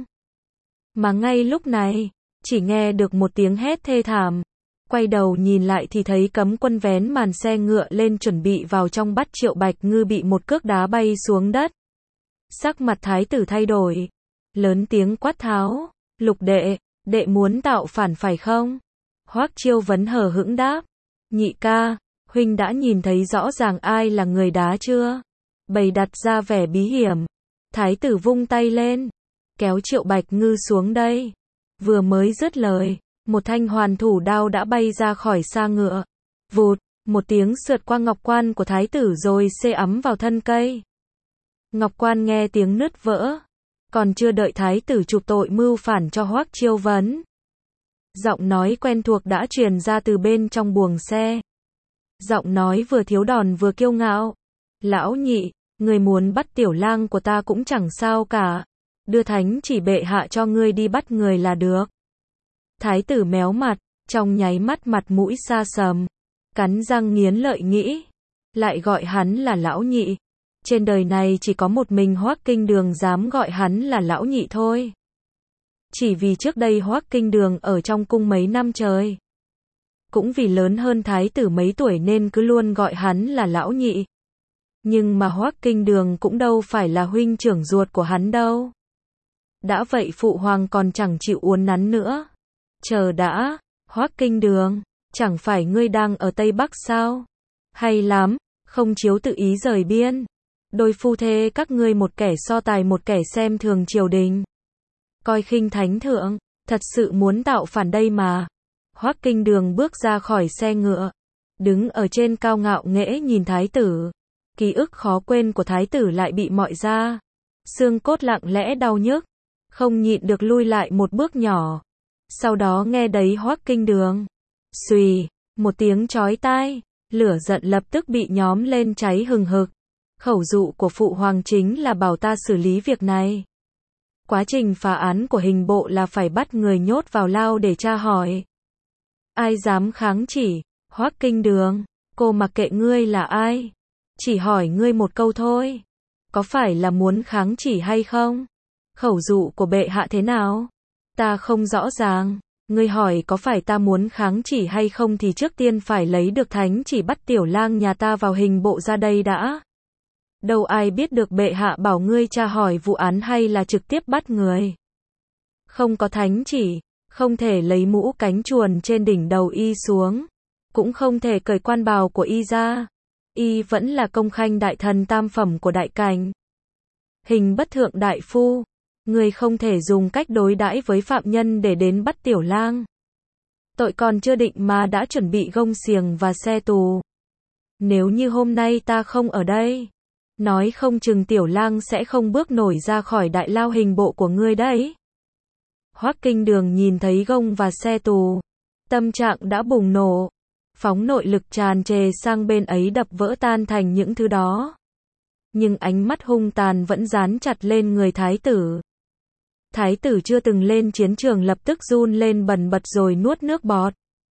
Mà ngay lúc này, chỉ nghe được một tiếng hét thê thảm. Quay đầu nhìn lại thì thấy cấm quân vén màn xe ngựa lên chuẩn bị vào trong bắt Triệu Bạch Ngư bị một cước đá bay xuống đất. Sắc mặt thái tử thay đổi. Lớn tiếng quát tháo. Lục đệ, đệ muốn tạo phản phải không? Hoắc Chiêu Vấn hờ hững đáp. Nhị ca, huynh đã nhìn thấy rõ ràng ai là người đá chưa? Bày đặt ra vẻ bí hiểm. Thái tử vung tay lên. Kéo Triệu Bạch Ngư xuống đây. Vừa mới dứt lời, một thanh hoàn thủ đao đã bay ra khỏi xa ngựa. Vụt, một tiếng sượt qua ngọc quan của thái tử rồi xê ấm vào thân cây. Ngọc quan nghe tiếng nứt vỡ. Còn chưa đợi thái tử chụp tội mưu phản cho Hoắc Chiêu Vấn. Giọng nói quen thuộc đã truyền ra từ bên trong buồng xe. Giọng nói vừa thiếu đòn vừa kiêu ngạo. Lão nhị, người muốn bắt tiểu lang của ta cũng chẳng sao cả. Đưa thánh chỉ bệ hạ cho ngươi đi bắt người là được. Thái tử méo mặt, trong nháy mắt mặt mũi xa sầm. Cắn răng nghiến lợi nghĩ. Lại gọi hắn là lão nhị. Trên đời này chỉ có một mình Hoắc Kinh Đường dám gọi hắn là lão nhị thôi. Chỉ vì trước đây Hoắc Kinh Đường ở trong cung mấy năm trời. Cũng vì lớn hơn thái tử mấy tuổi nên cứ luôn gọi hắn là lão nhị. Nhưng mà Hoắc Kinh Đường cũng đâu phải là huynh trưởng ruột của hắn đâu. Đã vậy phụ hoàng còn chẳng chịu uốn nắn nữa. Chờ đã, Hoắc Kinh Đường, chẳng phải ngươi đang ở Tây Bắc sao? Hay lắm, không chiếu tự ý rời biên. Đôi phu thê các ngươi một kẻ so tài một kẻ xem thường triều đình. Coi khinh thánh thượng, thật sự muốn tạo phản đây mà. Hoắc Kinh Đường bước ra khỏi xe ngựa. Đứng ở trên cao ngạo nghễ nhìn thái tử. Ký ức khó quên của thái tử lại bị mọi ra. Xương cốt lặng lẽ đau nhức. Không nhịn được lui lại một bước nhỏ. Sau đó nghe đấy Hoắc Kinh Đường. Xùy, một tiếng chói tai. Lửa giận lập tức bị nhóm lên cháy hừng hực. Khẩu dụ của phụ hoàng chính là bảo ta xử lý việc này. Quá trình phá án của hình bộ là phải bắt người nhốt vào lao để tra hỏi. Ai dám kháng chỉ? Hoắc Kinh Đường, cô mặc kệ ngươi là ai? Chỉ hỏi ngươi một câu thôi. Có phải là muốn kháng chỉ hay không? Khẩu dụ của bệ hạ thế nào? Ta không rõ ràng. Ngươi hỏi có phải ta muốn kháng chỉ hay không thì trước tiên phải lấy được thánh chỉ bắt tiểu lang nhà ta vào hình bộ ra đây đã. Đâu ai biết được bệ hạ bảo ngươi tra hỏi vụ án hay là trực tiếp bắt người. Không có thánh chỉ, không thể lấy mũ cánh chuồn trên đỉnh đầu y xuống, cũng không thể cởi quan bào của y ra. Y vẫn là công khanh đại thần tam phẩm của đại cảnh. Hình bất thượng đại phu, người không thể dùng cách đối đãi với phạm nhân để đến bắt tiểu lang. Tội còn chưa định mà đã chuẩn bị gông xiềng và xe tù. Nếu như hôm nay ta không ở đây, nói không chừng tiểu lang sẽ không bước nổi ra khỏi đại lao hình bộ của ngươi đấy. Hoắc Kinh Đường nhìn thấy gông và xe tù. Tâm trạng đã bùng nổ. Phóng nội lực tràn trề sang bên ấy đập vỡ tan thành những thứ đó. Nhưng ánh mắt hung tàn vẫn dán chặt lên người thái tử. Thái tử chưa từng lên chiến trường lập tức run lên bần bật rồi nuốt nước bọt.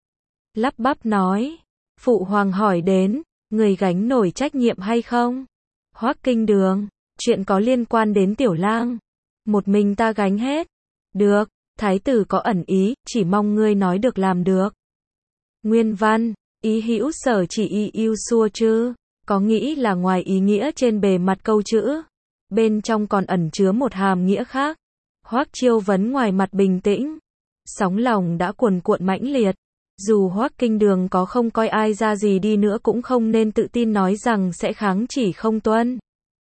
Lắp bắp nói. Phụ hoàng hỏi đến, người gánh nổi trách nhiệm hay không? Hoắc Kinh Đường, chuyện có liên quan đến tiểu lang. Một mình ta gánh hết. Được, thái tử có ẩn ý, chỉ mong ngươi nói được làm được. Nguyên văn, ý hữu sở chỉ y yêu xua chứ, có nghĩ là ngoài ý nghĩa trên bề mặt câu chữ. Bên trong còn ẩn chứa một hàm nghĩa khác. Hoắc Chiêu Vấn ngoài mặt bình tĩnh. Sóng lòng đã cuồn cuộn mãnh liệt. Dù Hoắc Kinh Đường có không coi ai ra gì đi nữa cũng không nên tự tin nói rằng sẽ kháng chỉ không tuân.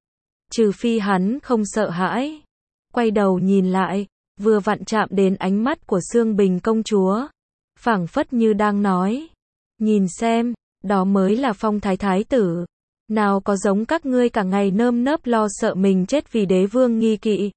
Trừ phi hắn không sợ hãi. Quay đầu nhìn lại, vừa vặn chạm đến ánh mắt của Xương Bình công chúa. Phảng phất như đang nói. Nhìn xem, đó mới là phong thái thái tử. Nào có giống các ngươi cả ngày nơm nớp lo sợ mình chết vì đế vương nghi kỵ.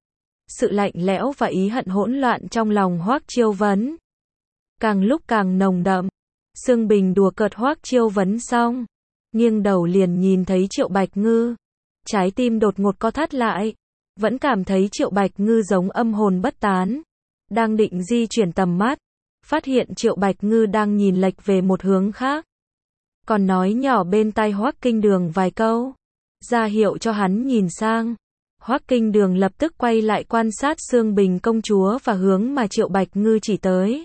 Sự lạnh lẽo và ý hận hỗn loạn trong lòng Hoắc Chiêu Vấn càng lúc càng nồng đậm. Xương Bình đùa cợt Hoắc Chiêu Vấn xong, nghiêng đầu liền nhìn thấy Triệu Bạch Ngư. Trái tim đột ngột co thắt lại, vẫn cảm thấy Triệu Bạch Ngư giống âm hồn bất tán. Đang định di chuyển tầm mắt, phát hiện Triệu Bạch Ngư đang nhìn lệch về một hướng khác. còn nói nhỏ bên tai Hoắc Kinh Đường vài câu, ra hiệu cho hắn nhìn sang. Hoắc Kinh Đường lập tức quay lại quan sát Sương Bình công chúa và hướng mà Triệu Bạch Ngư chỉ tới,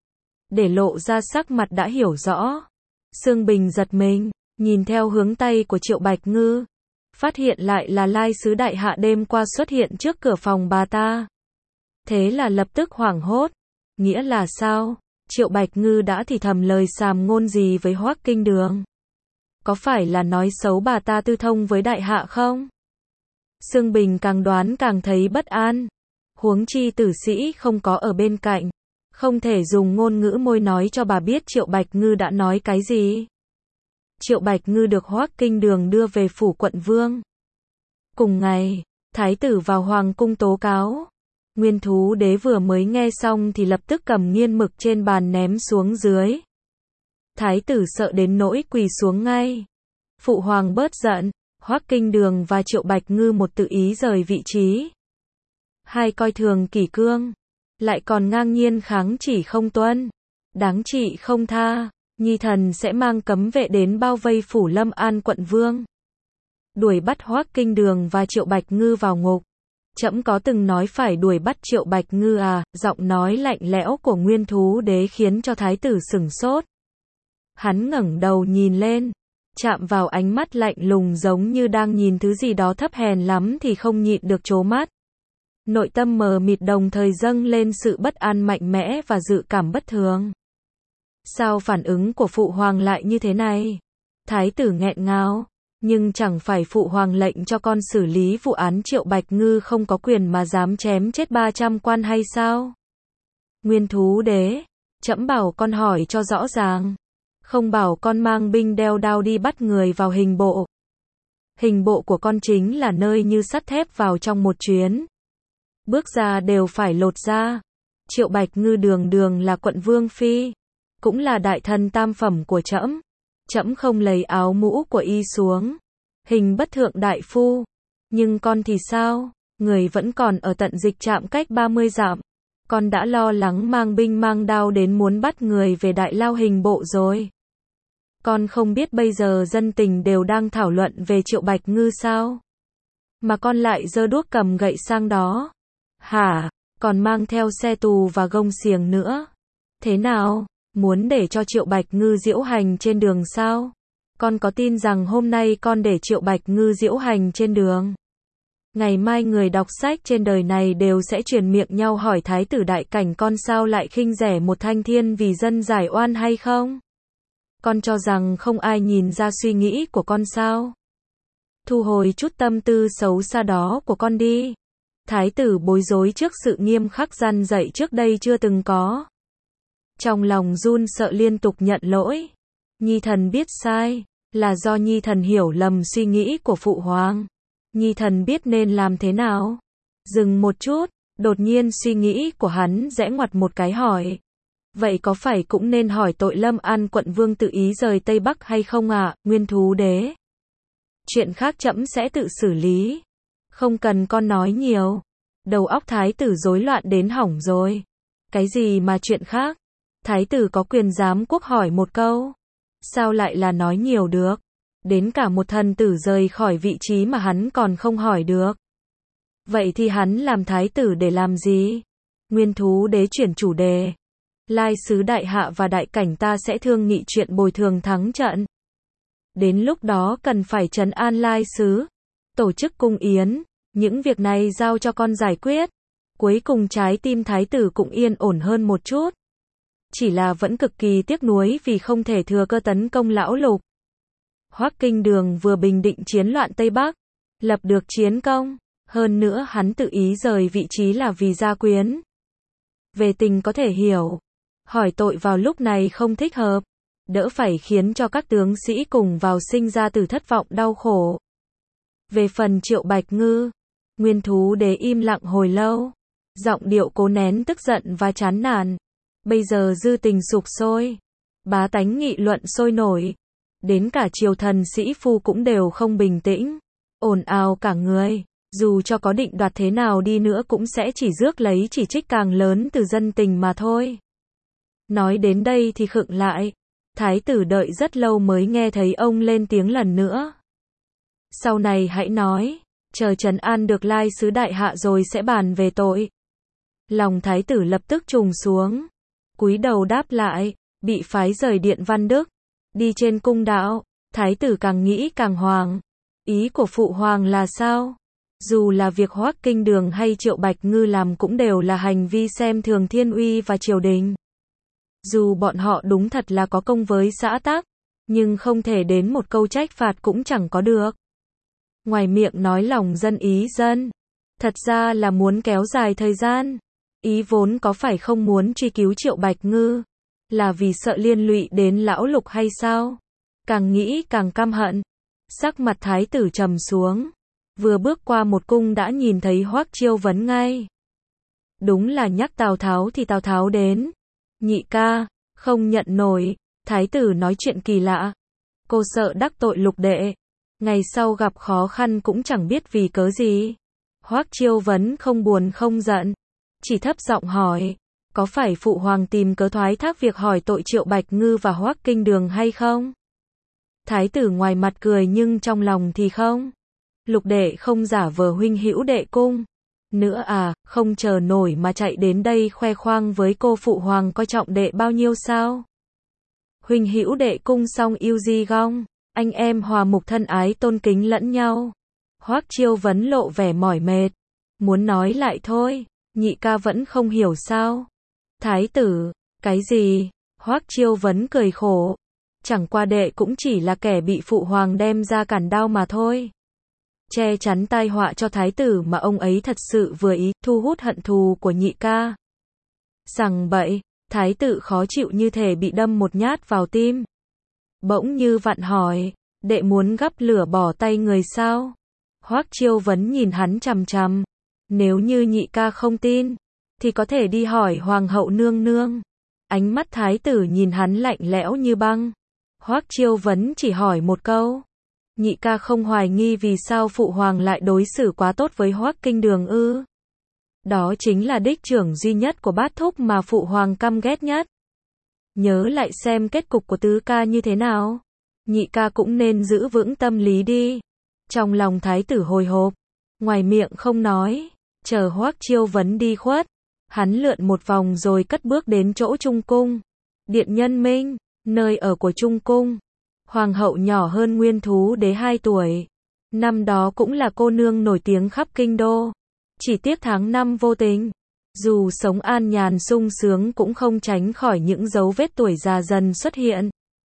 để lộ ra sắc mặt đã hiểu rõ. Sương Bình giật mình, nhìn theo hướng tay của Triệu Bạch Ngư, phát hiện lại là lai sứ đại hạ đêm qua xuất hiện trước cửa phòng bà ta. Thế là lập tức hoảng hốt, nghĩa là sao? Triệu Bạch Ngư đã thì thầm lời sàm ngôn gì với Hoắc Kinh Đường? Có phải là nói xấu bà ta tư thông với đại hạ không? Sương Bình càng đoán càng thấy bất an. Huống chi tử sĩ không có ở bên cạnh, không thể dùng ngôn ngữ môi nói cho bà biết Triệu Bạch Ngư đã nói cái gì. Triệu Bạch Ngư được Hoắc Kinh Đường đưa về phủ quận vương. Cùng ngày, thái tử vào hoàng cung tố cáo. Nguyên Thú Đế vừa mới nghe xong thì lập tức cầm nghiên mực trên bàn ném xuống dưới. Thái tử sợ đến nỗi quỳ xuống ngay. Phụ hoàng bớt giận, Hoắc Kinh Đường và Triệu Bạch Ngư một tự ý rời vị trí. Hai coi thường kỷ cương, lại còn ngang nhiên kháng chỉ không tuân, đáng trị không tha. Nhi thần sẽ mang cấm vệ đến bao vây phủ Lâm An quận vương, đuổi bắt Hoắc Kinh Đường và Triệu Bạch Ngư vào ngục. Trẫm có từng nói phải đuổi bắt Triệu Bạch Ngư à? Giọng nói lạnh lẽo của Nguyên Thú Đế khiến cho thái tử sửng sốt. Hắn ngẩng đầu nhìn lên, chạm vào ánh mắt lạnh lùng giống như đang nhìn thứ gì đó thấp hèn lắm thì không nhịn được trố mắt. Nội tâm mờ mịt đồng thời dâng lên sự bất an mạnh mẽ và dự cảm bất thường. Sao phản ứng của phụ hoàng lại như thế này? Thái tử nghẹn ngào, nhưng chẳng phải phụ hoàng lệnh cho con xử lý vụ án Triệu Bạch Ngư không có quyền mà dám chém chết ba trăm quan hay sao? Nguyên Thú Đế, trẫm bảo con hỏi cho rõ ràng, không bảo con mang binh đeo đao đi bắt người vào hình bộ. Hình bộ của con chính là nơi như sắt thép vào trong một chuyến, bước ra đều phải lột ra. Triệu Bạch Ngư đường đường là quận vương phi, cũng là đại thần tam phẩm của trẫm. Trẫm không lấy áo mũ của y xuống, hình bất thượng đại phu. Nhưng con thì sao? Người vẫn còn ở tận dịch trạm cách ba mươi dặm. Con đã lo lắng mang binh mang đao đến muốn bắt người về đại lao hình bộ rồi. Con không biết bây giờ dân tình đều đang thảo luận về Triệu Bạch Ngư sao? Mà con lại giơ đuốc cầm gậy sang đó. Hả? Còn mang theo xe tù và gông xiềng nữa. Thế nào? Muốn để cho Triệu Bạch Ngư diễu hành trên đường sao? Con có tin rằng hôm nay con để Triệu Bạch Ngư diễu hành trên đường, ngày mai người đọc sách trên đời này đều sẽ truyền miệng nhau hỏi thái tử đại cảnh con sao lại khinh rẻ một thanh thiên vì dân giải oan hay không? Con cho rằng không ai nhìn ra suy nghĩ của con sao? Thu hồi chút tâm tư xấu xa đó của con đi. Thái tử bối rối trước sự nghiêm khắc răn dạy trước đây chưa từng có. Trong lòng run sợ liên tục nhận lỗi. Nhi thần biết sai, là do Nhi thần hiểu lầm suy nghĩ của phụ hoàng. Nhi thần biết nên làm thế nào. Dừng một chút, đột nhiên suy nghĩ của hắn rẽ ngoặt một cái hỏi. Vậy có phải cũng nên hỏi tội Lâm An quận vương tự ý rời Tây Bắc hay không ạ, à, Nguyên Thú Đế? Chuyện khác trẫm sẽ tự xử lý. Không cần con nói nhiều. Đầu óc thái tử rối loạn đến hỏng rồi. Cái gì mà chuyện khác? Thái tử có quyền giám quốc hỏi một câu. Sao lại là nói nhiều được? Đến cả một thần tử rời khỏi vị trí mà hắn còn không hỏi được. Vậy thì hắn làm thái tử để làm gì? Nguyên Thú Đế chuyển chủ đề. Lai sứ đại hạ và đại cảnh ta sẽ thương nghị chuyện bồi thường thắng trận. Đến lúc đó cần phải trấn an lai sứ, tổ chức cung yến, những việc này giao cho con giải quyết. Cuối cùng trái tim thái tử cũng yên ổn hơn một chút. Chỉ là vẫn cực kỳ tiếc nuối vì không thể thừa cơ tấn công lão lục. Hoắc Kinh Đường vừa bình định chiến loạn Tây Bắc, lập được chiến công, hơn nữa hắn tự ý rời vị trí là vì gia quyến. Về tình có thể hiểu, hỏi tội vào lúc này không thích hợp, đỡ phải khiến cho các tướng sĩ cùng vào sinh ra từ thất vọng đau khổ. Về phần Triệu Bạch Ngư, Nguyên Thú Đế im lặng hồi lâu, giọng điệu cố nén tức giận và chán nản. Bây giờ dư tình sục sôi, bá tánh nghị luận sôi nổi, đến cả triều thần sĩ phu cũng đều không bình tĩnh, ồn ào cả người, dù cho có định đoạt thế nào đi nữa cũng sẽ chỉ rước lấy chỉ trích càng lớn từ dân tình mà thôi. Nói đến đây thì khựng lại, Thái tử đợi rất lâu mới nghe thấy ông lên tiếng lần nữa. Sau này hãy nói, chờ trấn an được lai sứ đại hạ rồi sẽ bàn về tội. Lòng thái tử lập tức trùng xuống, cúi đầu đáp lại, bị phái rời điện Văn Đức, đi trên cung đạo, thái tử càng nghĩ càng hoàng. Ý của phụ hoàng là sao? Dù là việc Hoắc Kinh Đường hay Triệu Bạch Ngư làm cũng đều là hành vi xem thường thiên uy và triều đình. Dù bọn họ đúng thật là có công với xã tắc, nhưng không thể đến một câu trách phạt cũng chẳng có được. Ngoài miệng nói lòng dân ý dân, thật ra là muốn kéo dài thời gian. Ý vốn có phải không muốn truy cứu Triệu Bạch Ngư, là vì sợ liên lụy đến lão lục hay sao? Càng nghĩ càng căm hận. Sắc mặt thái tử trầm xuống, vừa bước qua một cung đã nhìn thấy Hoắc Chiêu Vấn ngay. Đúng là nhắc Tào Tháo thì Tào Tháo đến. Nhị ca, không nhận nổi, thái tử nói chuyện kỳ lạ. Cô sợ đắc tội lục đệ, ngày sau gặp khó khăn cũng chẳng biết vì cớ gì. Hoắc Chiêu Vấn không buồn không giận, chỉ thấp giọng hỏi, có phải phụ hoàng tìm cớ thoái thác việc hỏi tội Triệu Bạch Ngư và Hoắc Kinh Đường hay không? Thái tử ngoài mặt cười nhưng trong lòng thì không. Lục đệ không giả vờ huynh hữu đệ cung nữa à, không chờ nổi mà chạy đến đây khoe khoang với cô phụ hoàng coi trọng đệ bao nhiêu sao? Huynh hữu đệ cung xong yêu gì gong, anh em hòa mục thân ái tôn kính lẫn nhau. Hoắc Chiêu Vấn lộ vẻ mỏi mệt, muốn nói lại thôi, nhị ca vẫn không hiểu sao? Thái tử, cái gì? Hoắc Chiêu Vấn cười khổ, chẳng qua đệ cũng chỉ là kẻ bị phụ hoàng đem ra cản đao mà thôi. Che chắn tai họa cho thái tử mà ông ấy thật sự vừa ý, thu hút hận thù của nhị ca. Sằng bậy, thái tử khó chịu như thể bị đâm một nhát vào tim. Bỗng như vặn hỏi, đệ muốn gắp lửa bỏ tay người sao? Hoắc Chiêu Vấn nhìn hắn chằm chằm, nếu như nhị ca không tin, thì có thể đi hỏi hoàng hậu nương nương. Ánh mắt thái tử nhìn hắn lạnh lẽo như băng. Hoắc Chiêu Vấn chỉ hỏi một câu. Nhị ca không hoài nghi vì sao phụ hoàng lại đối xử quá tốt với Hoắc Kinh Đường ư? Đó chính là đích trưởng duy nhất của bát thúc mà phụ hoàng căm ghét nhất. Nhớ lại xem kết cục của tứ ca như thế nào. Nhị ca cũng nên giữ vững tâm lý đi. Trong lòng thái tử hồi hộp, ngoài miệng không nói, chờ Hoắc Chiêu Vấn đi khuất. Hắn lượn một vòng rồi cất bước đến chỗ Trung Cung. Điện Nhân Minh, nơi ở của Trung Cung. Hoàng hậu nhỏ hơn Nguyên Thú Đế hai tuổi. Năm đó cũng là cô nương nổi tiếng khắp kinh đô. Chỉ tiếc tháng năm vô tình. Dù sống an nhàn sung sướng cũng không tránh khỏi những dấu vết tuổi già dần xuất hiện.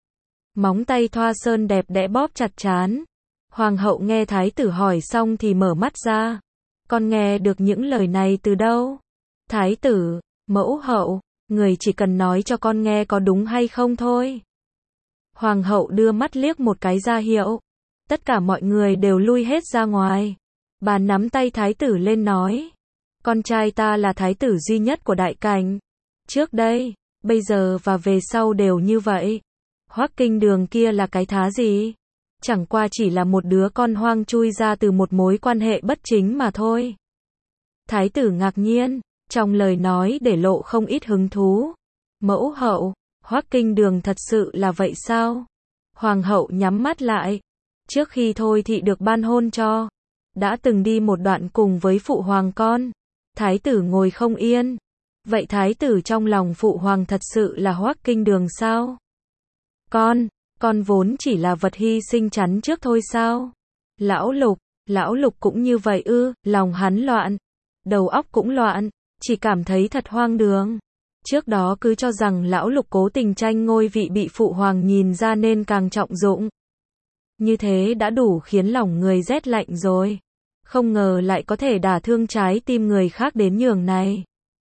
Móng tay thoa sơn đẹp đẽ bóp chặt trán. Hoàng hậu nghe thái tử hỏi xong thì mở mắt ra. Con nghe được những lời này từ đâu? Thái tử, mẫu hậu, người chỉ cần nói cho con nghe có đúng hay không thôi. Hoàng hậu đưa mắt liếc một cái ra hiệu. Tất cả mọi người đều lui hết ra ngoài. Bà nắm tay thái tử lên nói. Con trai ta là thái tử duy nhất của đại cảnh. Trước đây, bây giờ và về sau đều như vậy. Hoắc Kinh Đường kia là cái thá gì? Chẳng qua chỉ là một đứa con hoang chui ra từ một mối quan hệ bất chính mà thôi. Thái tử ngạc nhiên, trong lời nói để lộ không ít hứng thú. Mẫu hậu, Hoắc Kinh Đường thật sự là vậy sao? Hoàng hậu nhắm mắt lại. Trước khi thôi thị được ban hôn cho, đã từng đi một đoạn cùng với phụ hoàng con. Thái tử ngồi không yên. Vậy thái tử trong lòng phụ hoàng thật sự là Hoắc Kinh Đường sao? Con, con vốn chỉ là vật hy sinh chắn trước thôi sao? Lão Lục, lão Lục cũng như vậy ư? Lòng hắn loạn, đầu óc cũng loạn, chỉ cảm thấy thật hoang đường. Trước đó cứ cho rằng lão Lục cố tình tranh ngôi vị bị phụ hoàng nhìn ra nên càng trọng dụng. Như thế đã đủ khiến lòng người rét lạnh rồi. Không ngờ lại có thể đả thương trái tim người khác đến nhường này.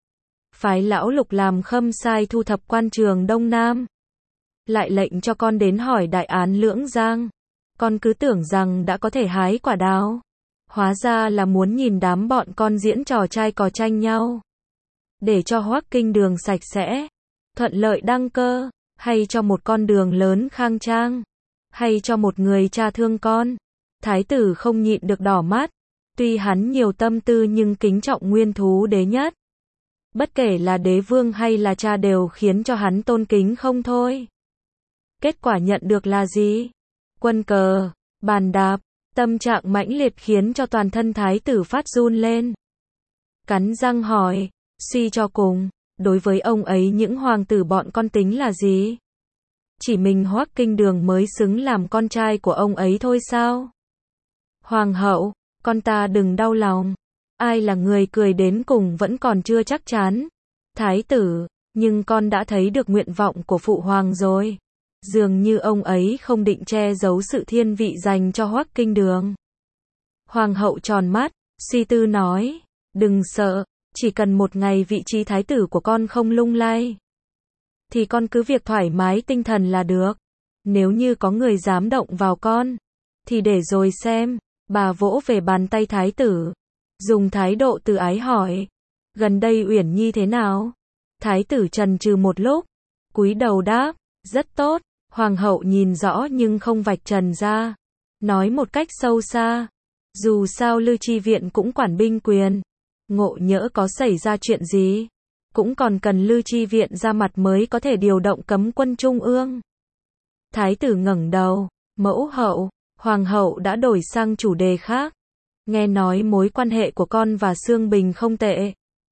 Phái lão Lục làm khâm sai thu thập quan trường Đông Nam. Lại lệnh cho con đến hỏi đại án Lưỡng Giang. Con cứ tưởng rằng đã có thể hái quả đào. Hóa ra là muốn nhìn đám bọn con diễn trò trai cò tranh nhau. Để cho Hoắc Kinh Đường sạch sẽ, thuận lợi đăng cơ, hay cho một con đường lớn khang trang, hay cho một người cha thương con. Thái tử không nhịn được đỏ mắt. Tuy hắn nhiều tâm tư nhưng kính trọng Nguyên Thú Đế nhất. Bất kể là đế vương hay là cha đều khiến cho hắn tôn kính không thôi. Kết quả nhận được là gì? Quân cờ, bàn đạp, tâm trạng mãnh liệt khiến cho toàn thân thái tử phát run lên. Cắn răng hỏi, suy cho cùng, đối với ông ấy những hoàng tử bọn con tính là gì? Chỉ mình Hoắc Kinh Đường mới xứng làm con trai của ông ấy thôi sao? Hoàng hậu, con ta đừng đau lòng. Ai là người cười đến cùng vẫn còn chưa chắc chắn. Thái tử, nhưng con đã thấy được nguyện vọng của phụ hoàng rồi. Dường như ông ấy không định che giấu sự thiên vị dành cho Hoắc Kinh Đường. Hoàng hậu tròn mắt, suy tư nói, đừng sợ, chỉ cần một ngày vị trí thái tử của con không lung lay, thì con cứ việc thoải mái tinh thần là được. Nếu như có người dám động vào con, thì để rồi xem. Bà vỗ về bàn tay thái tử, dùng thái độ từ ái hỏi, gần đây Uyển Nhi thế nào? Thái tử chần chừ một lúc, cúi đầu đáp, rất tốt. Hoàng hậu nhìn rõ nhưng không vạch trần ra, nói một cách sâu xa, dù sao Lư Chi Viện cũng quản binh quyền, ngộ nhỡ có xảy ra chuyện gì, cũng còn cần Lư Chi Viện ra mặt mới có thể điều động cấm quân trung ương. Thái tử ngẩng đầu, mẫu hậu, hoàng hậu đã đổi sang chủ đề khác. Nghe nói mối quan hệ của con và Sương Bình không tệ.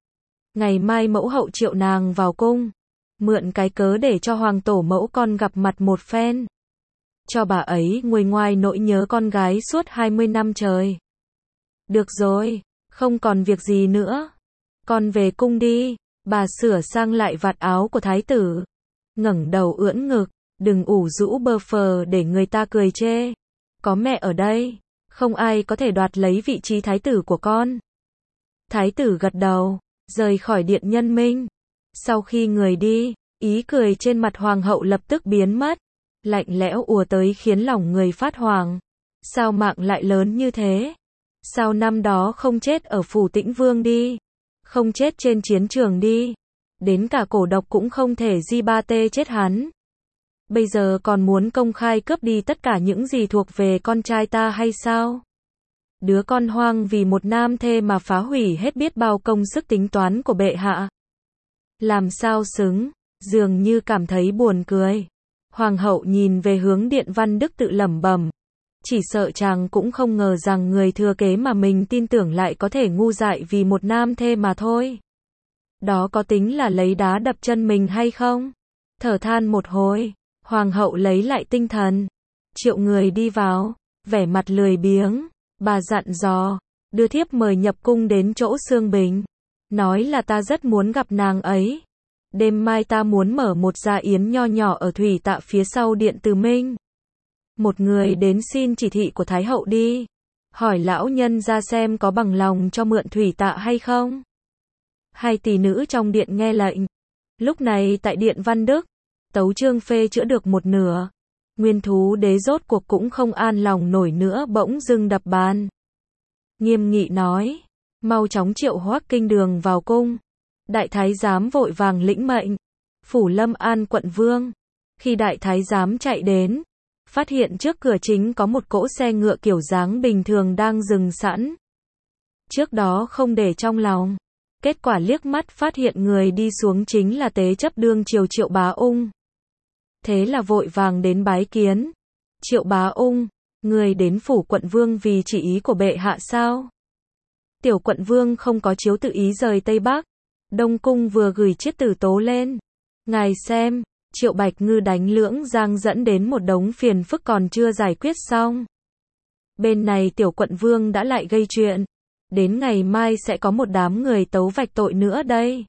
Ngày mai mẫu hậu triệu nàng vào cung, mượn cái cớ để cho hoàng tổ mẫu con gặp mặt một phen. Cho bà ấy nguôi ngoai nỗi nhớ con gái suốt hai mươi năm trời. Được rồi, không còn việc gì nữa. Con về cung đi. Bà sửa sang lại vạt áo của thái tử, ngẩng đầu ưỡn ngực, đừng ủ rũ bơ phờ để người ta cười chê. Có mẹ ở đây, không ai có thể đoạt lấy vị trí thái tử của con. Thái tử gật đầu, rời khỏi điện Nhân Minh. Sau khi người đi, ý cười trên mặt hoàng hậu lập tức biến mất, lạnh lẽo ùa tới khiến lòng người phát hoảng. Sao mạng lại lớn như thế? Sao năm đó không chết ở phủ Tĩnh Vương đi? Không chết trên chiến trường đi? Đến cả cổ độc cũng không thể di ba tê chết hắn. Bây giờ còn muốn công khai cướp đi tất cả những gì thuộc về con trai ta hay sao? Đứa con hoang vì một nam thê mà phá hủy hết biết bao công sức tính toán của bệ hạ. Làm sao xứng, dường như cảm thấy buồn cười. Hoàng hậu nhìn về hướng Điện Văn Đức tự lẩm bẩm, chỉ sợ chàng cũng không ngờ rằng người thừa kế mà mình tin tưởng lại có thể ngu dại vì một nam thê mà thôi. Đó có tính là lấy đá đập chân mình hay không? Thở than một hồi, hoàng hậu lấy lại tinh thần, triệu người đi vào, vẻ mặt lười biếng. Bà dặn dò, đưa thiếp mời nhập cung đến chỗ Sương Bình, nói là ta rất muốn gặp nàng ấy. Đêm mai ta muốn mở một gia yến nho nhỏ ở thủy tạ phía sau điện Từ Minh. Một người đến xin chỉ thị của Thái hậu đi, hỏi lão nhân ra xem có bằng lòng cho mượn thủy tạ hay không. Hai tỷ nữ trong điện nghe lệnh. Lúc này tại điện Văn Đức, tấu chương phê chữa được một nửa. Nguyên Thú Đế rốt cuộc cũng không an lòng nổi nữa, bỗng dưng đập bàn. Nghiêm nghị nói, mau chóng triệu Hoắc Kinh Đường vào cung. Đại thái giám vội vàng lĩnh mệnh. Phủ Lâm An quận vương. Khi đại thái giám chạy đến, phát hiện trước cửa chính có một cỗ xe ngựa kiểu dáng bình thường đang dừng sẵn. Trước đó không để trong lòng, kết quả liếc mắt phát hiện người đi xuống chính là tế chấp đương triều Triệu Bá Ung. Thế là vội vàng đến bái kiến. Triệu Bá Ung, người đến phủ quận vương vì chỉ ý của bệ hạ sao? Tiểu quận vương không có chiếu tự ý rời Tây Bắc. Đông cung vừa gửi chiết tử tố lên. Ngài xem, Triệu Bạch Ngư đánh Lưỡng Giang dẫn đến một đống phiền phức còn chưa giải quyết xong. Bên này tiểu quận vương đã lại gây chuyện. Đến ngày mai sẽ có một đám người tấu vạch tội nữa đây.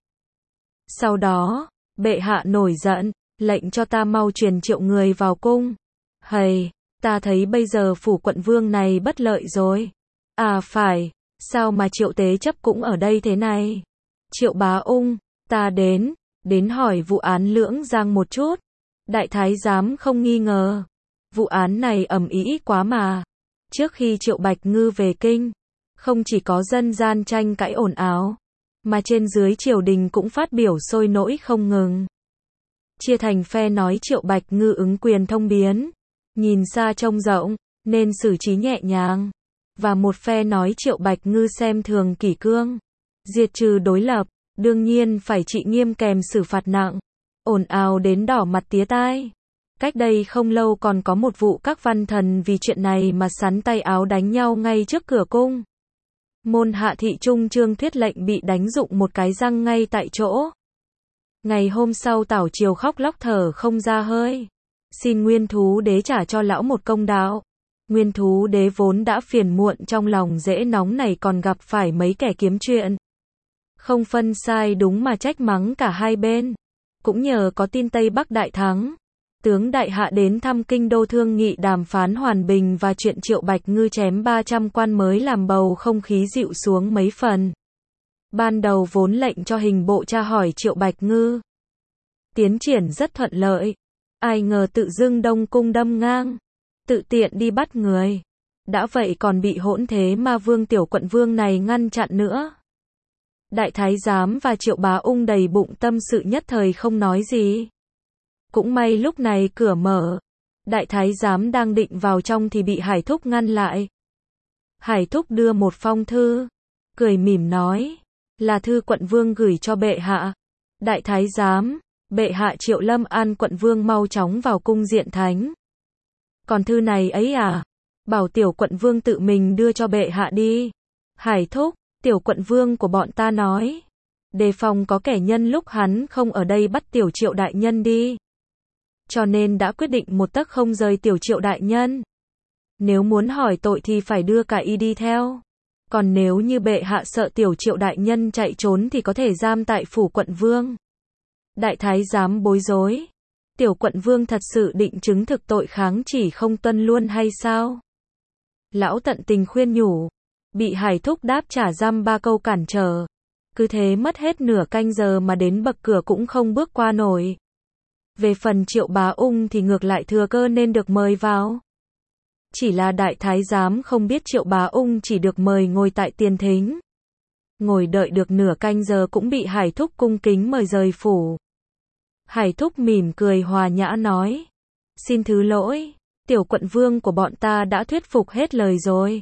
Sau đó, bệ hạ nổi giận, lệnh cho ta mau truyền triệu người vào cung. Hầy, ta thấy bây giờ phủ quận vương này bất lợi rồi. À phải, sao mà Triệu tế chấp cũng ở đây thế này? Triệu Bá Ung, ta đến, đến hỏi vụ án Lưỡng Giang một chút. Đại thái giám không nghi ngờ. Vụ án này ầm ĩ quá mà. Trước khi Triệu Bạch Ngư về kinh, không chỉ có dân gian tranh cãi ồn ào, mà trên dưới triều đình cũng phát biểu sôi nổi không ngừng. Chia thành phe nói Triệu Bạch Ngư ứng quyền thông biến, nhìn xa trông rộng, nên xử trí nhẹ nhàng. Và một phe nói Triệu Bạch Ngư xem thường kỷ cương, diệt trừ đối lập, đương nhiên phải trị nghiêm kèm xử phạt nặng. Ồn ào đến đỏ mặt tía tai. Cách đây không lâu còn có một vụ các văn thần vì chuyện này mà sắn tay áo đánh nhau ngay trước cửa cung. Môn hạ thị trung Trương Thuyết lệnh bị đánh rụng một cái răng ngay tại chỗ. Ngày hôm sau Tảo Triều khóc lóc thở không ra hơi. Xin Nguyên Thú Đế trả cho lão một công đạo. Nguyên Thú Đế vốn đã phiền muộn trong lòng dễ nóng này còn gặp phải mấy kẻ kiếm chuyện. Không phân sai đúng mà trách mắng cả hai bên. Cũng nhờ có tin Tây Bắc đại thắng. Tướng đại hạ đến thăm kinh đô thương nghị đàm phán hòa bình và chuyện Triệu Bạch Ngư chém ba trăm quan mới làm bầu không khí dịu xuống mấy phần. Ban đầu vốn lệnh cho hình bộ tra hỏi Triệu Bạch Ngư. Tiến triển rất thuận lợi. Ai ngờ tự dưng Đông Cung đâm ngang. Tự tiện đi bắt người. Đã vậy còn bị hỗn thế ma vương tiểu quận vương này ngăn chặn nữa. Đại thái giám và Triệu Bá Ung đầy bụng tâm sự nhất thời không nói gì. Cũng may lúc này cửa mở. Đại thái giám đang định vào trong thì bị Hải Thúc ngăn lại. Hải Thúc đưa một phong thư. Cười mỉm nói. Là thư quận vương gửi cho bệ hạ. Đại thái giám. Bệ hạ triệu Lâm An quận vương mau chóng vào cung diện thánh. Còn thư này ấy à? Bảo tiểu quận vương tự mình đưa cho bệ hạ đi. Hải Thúc. Tiểu quận vương của bọn ta nói. Đề phòng có kẻ nhân lúc hắn không ở đây bắt tiểu Triệu đại nhân đi. Cho nên đã quyết định một tấc không rời tiểu Triệu đại nhân. Nếu muốn hỏi tội thì phải đưa cả y đi theo. Còn nếu như bệ hạ sợ tiểu Triệu đại nhân chạy trốn thì có thể giam tại phủ quận vương. Đại thái giám bối rối. Tiểu quận vương thật sự định chứng thực tội kháng chỉ không tuân luôn hay sao? Lão tận tình khuyên nhủ. Bị Hải Thúc đáp trả giam ba câu cản trở. Cứ thế mất hết nửa canh giờ mà đến bậc cửa cũng không bước qua nổi. Về phần Triệu Bá Ung thì ngược lại thừa cơ nên được mời vào. Chỉ là đại thái giám không biết Triệu Bá Ung chỉ được mời ngồi tại tiền thính. Ngồi đợi được nửa canh giờ cũng bị Hải Thúc cung kính mời rời phủ. Hải Thúc mỉm cười hòa nhã nói. Xin thứ lỗi, tiểu quận vương của bọn ta đã thuyết phục hết lời rồi.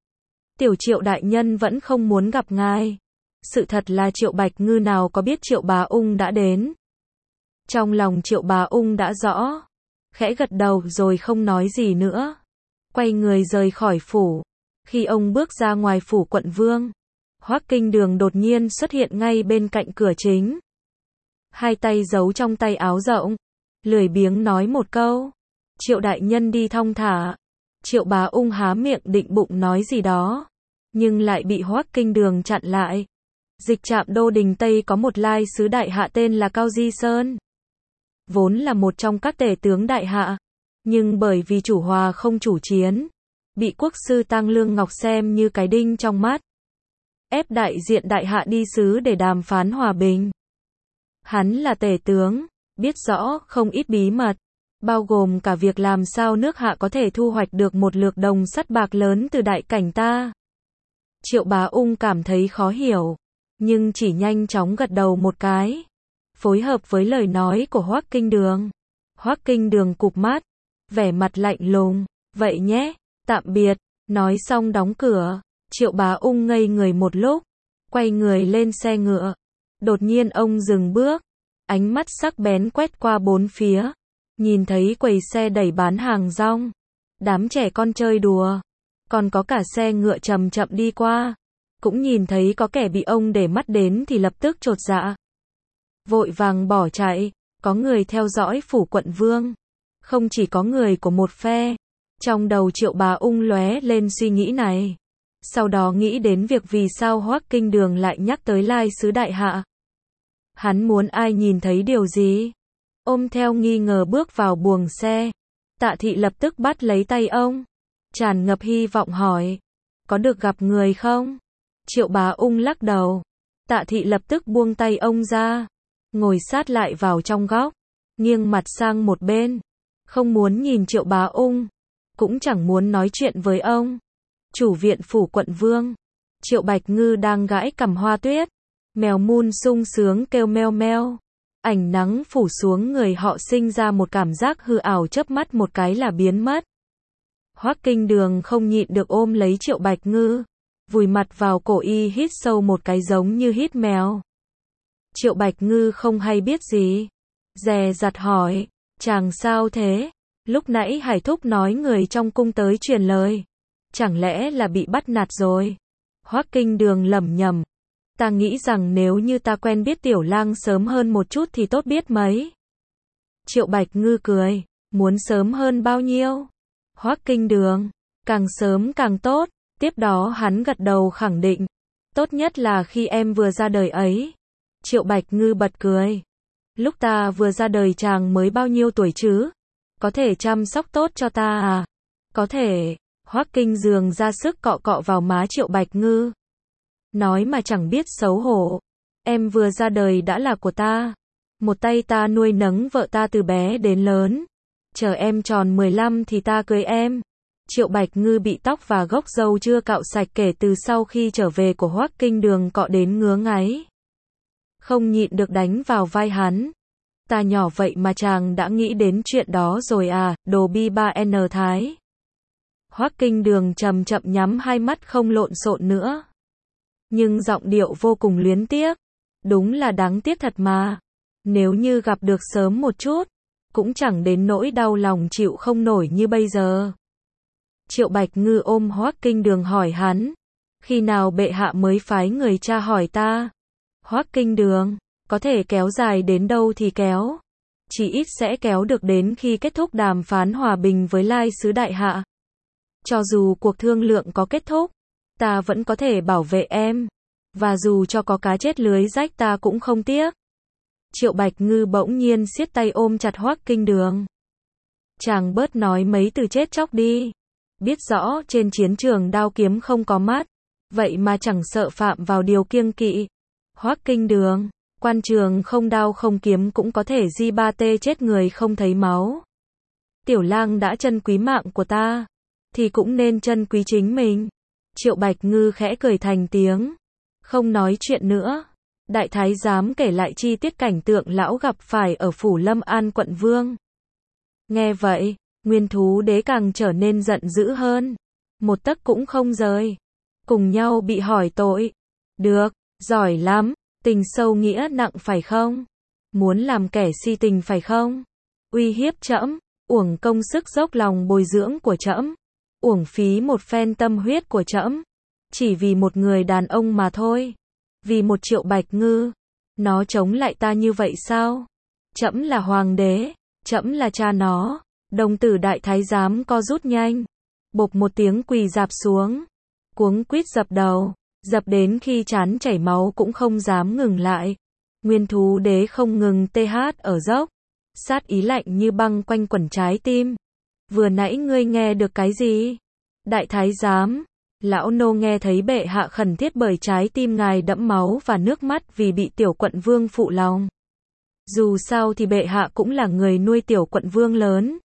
Tiểu Triệu đại nhân vẫn không muốn gặp ngài. Sự thật là Triệu Bạch Ngư nào có biết Triệu Bá Ung đã đến. Trong lòng Triệu Bá Ung đã rõ. Khẽ gật đầu rồi không nói gì nữa. Quay người rời khỏi phủ. Khi ông bước ra ngoài phủ quận vương, Hoắc Kinh Đường đột nhiên xuất hiện ngay bên cạnh cửa chính. Hai tay giấu trong tay áo rộng. Lười biếng nói một câu. Triệu đại nhân đi thong thả. Triệu Bá Ung há miệng định bụng nói gì đó. Nhưng lại bị Hoắc Kinh Đường chặn lại. Dịch trạm đô đình Tây có một lai sứ đại hạ tên là Cao Di Sơn. Vốn là một trong các tể tướng đại hạ. Nhưng bởi vì chủ hòa không chủ chiến. Bị quốc sư Tăng Lương Ngọc xem như cái đinh trong mắt. Ép đại diện đại hạ đi sứ để đàm phán hòa bình. Hắn là tể tướng. Biết rõ không ít bí mật. Bao gồm cả việc làm sao nước hạ có thể thu hoạch được một lược đồng sắt bạc lớn từ đại cảnh ta. Triệu Bá Ung cảm thấy khó hiểu. Nhưng chỉ nhanh chóng gật đầu một cái. Phối hợp với lời nói của Hoắc Kinh Đường. Hoắc Kinh Đường cụp mắt. Vẻ mặt lạnh lùng. Vậy nhé, tạm biệt. Nói xong đóng cửa. Triệu Bá Ung ngây người một lúc. Quay người lên xe ngựa. Đột nhiên ông dừng bước. Ánh mắt sắc bén quét qua bốn phía. Nhìn thấy quầy xe đẩy bán hàng rong. Đám trẻ con chơi đùa. Còn có cả xe ngựa chậm chậm đi qua. Cũng nhìn thấy có kẻ bị ông để mắt đến thì lập tức chột dạ. Vội vàng bỏ chạy. Có người theo dõi phủ quận vương. Không chỉ có người của một phe. Trong đầu Triệu Bá Ung lóe lên suy nghĩ này. Sau đó nghĩ đến việc vì sao Hoắc Kinh Đường lại nhắc tới lai sứ đại hạ. Hắn muốn ai nhìn thấy điều gì? Ôm theo nghi ngờ bước vào buồng xe. Tạ Thị lập tức bắt lấy tay ông. Tràn ngập hy vọng hỏi. Có được gặp người không? Triệu Bá Ung lắc đầu. Tạ Thị lập tức buông tay ông ra. Ngồi sát lại vào trong góc. Nghiêng mặt sang một bên. Không muốn nhìn Triệu Bá Ung. Cũng chẳng muốn nói chuyện với ông. Chủ viện phủ quận vương. Triệu Bạch Ngư đang gãi cằm hoa tuyết. Mèo mun sung sướng kêu meo meo. Ảnh nắng phủ xuống người họ sinh ra một cảm giác hư ảo chớp mắt một cái là biến mất. Hoắc Kinh Đường không nhịn được ôm lấy Triệu Bạch Ngư. Vùi mặt vào cổ y hít sâu một cái giống như hít mèo. Triệu Bạch Ngư không hay biết gì. Dè dặt hỏi. Chàng sao thế? Lúc nãy Hải Thúc nói người trong cung tới truyền lời. Chẳng lẽ là bị bắt nạt rồi? Hoắc Kinh Đường lẩm nhẩm. Ta nghĩ rằng nếu như ta quen biết Tiểu Lang sớm hơn một chút thì tốt biết mấy. Triệu Bạch Ngư cười. Muốn sớm hơn bao nhiêu? Hoắc Kinh Đường. Càng sớm càng tốt. Tiếp đó hắn gật đầu khẳng định. Tốt nhất là khi em vừa ra đời ấy. Triệu Bạch Ngư bật cười. Lúc ta vừa ra đời chàng mới bao nhiêu tuổi chứ? Có thể chăm sóc tốt cho ta à? Có thể. Hoắc Kinh Đường ra sức cọ cọ vào má Triệu Bạch Ngư. Nói mà chẳng biết xấu hổ. Em vừa ra đời đã là của ta. Một tay ta nuôi nấng vợ ta từ bé đến lớn. Chờ em tròn mười lăm thì ta cưới em. Triệu Bạch Ngư bị tóc và gốc râu chưa cạo sạch kể từ sau khi trở về của Hoắc Kinh Đường cọ đến ngứa ngáy. Không nhịn được đánh vào vai hắn. Ta nhỏ vậy mà chàng đã nghĩ đến chuyện đó rồi à, đồ bi ba N Thái. Hoắc Kinh Đường chậm chậm nhắm hai mắt không lộn xộn nữa. Nhưng giọng điệu vô cùng luyến tiếc. Đúng là đáng tiếc thật mà. Nếu như gặp được sớm một chút, cũng chẳng đến nỗi đau lòng chịu không nổi như bây giờ. Triệu Bạch Ngư ôm Hoắc Kinh Đường hỏi hắn. Khi nào bệ hạ mới phái người tra hỏi ta? Hoắc Kinh Đường. Có thể kéo dài đến đâu thì kéo. Chỉ ít sẽ kéo được đến khi kết thúc đàm phán hòa bình với Lai Sứ Đại Hạ. Cho dù cuộc thương lượng có kết thúc, ta vẫn có thể bảo vệ em. Và dù cho có cá chết lưới rách ta cũng không tiếc. Triệu Bạch Ngư bỗng nhiên siết tay ôm chặt Hoắc Kinh Đường. Chàng bớt nói mấy từ chết chóc đi. Biết rõ trên chiến trường đao kiếm không có mắt. Vậy mà chẳng sợ phạm vào điều kiêng kỵ. Hoắc Kinh Đường. Quan trường không đao không kiếm cũng có thể di ba tê chết người không thấy máu. Tiểu Lang đã trân quý mạng của ta. Thì cũng nên trân quý chính mình. Triệu Bạch Ngư khẽ cười thành tiếng. Không nói chuyện nữa. Đại thái giám kể lại chi tiết cảnh tượng lão gặp phải ở phủ Lâm An quận Vương. Nghe vậy, Nguyên Thú Đế càng trở nên giận dữ hơn. Một tấc cũng không rời. Cùng nhau bị hỏi tội. Được, giỏi lắm. Tình sâu nghĩa nặng phải không? Muốn làm kẻ si tình phải không? Uy hiếp trẫm, uổng công sức dốc lòng bồi dưỡng của trẫm, uổng phí một phen tâm huyết của trẫm, chỉ vì một người đàn ông mà thôi. Vì một Triệu Bạch Ngư, nó chống lại ta như vậy sao? Trẫm là hoàng đế, trẫm là cha nó. Đồng tử đại thái giám co rút nhanh, bộp một tiếng quỳ rạp xuống, cuống quýt dập đầu. Dập đến khi trán chảy máu cũng không dám ngừng lại. Nguyên Thú Đế không ngừng tê hát ở dốc. Sát ý lạnh như băng quanh quẩn trái tim. Vừa nãy ngươi nghe được cái gì? Đại thái giám. Lão nô nghe thấy bệ hạ khẩn thiết bởi trái tim ngài đẫm máu và nước mắt vì bị tiểu quận vương phụ lòng. Dù sao thì bệ hạ cũng là người nuôi tiểu quận vương lớn.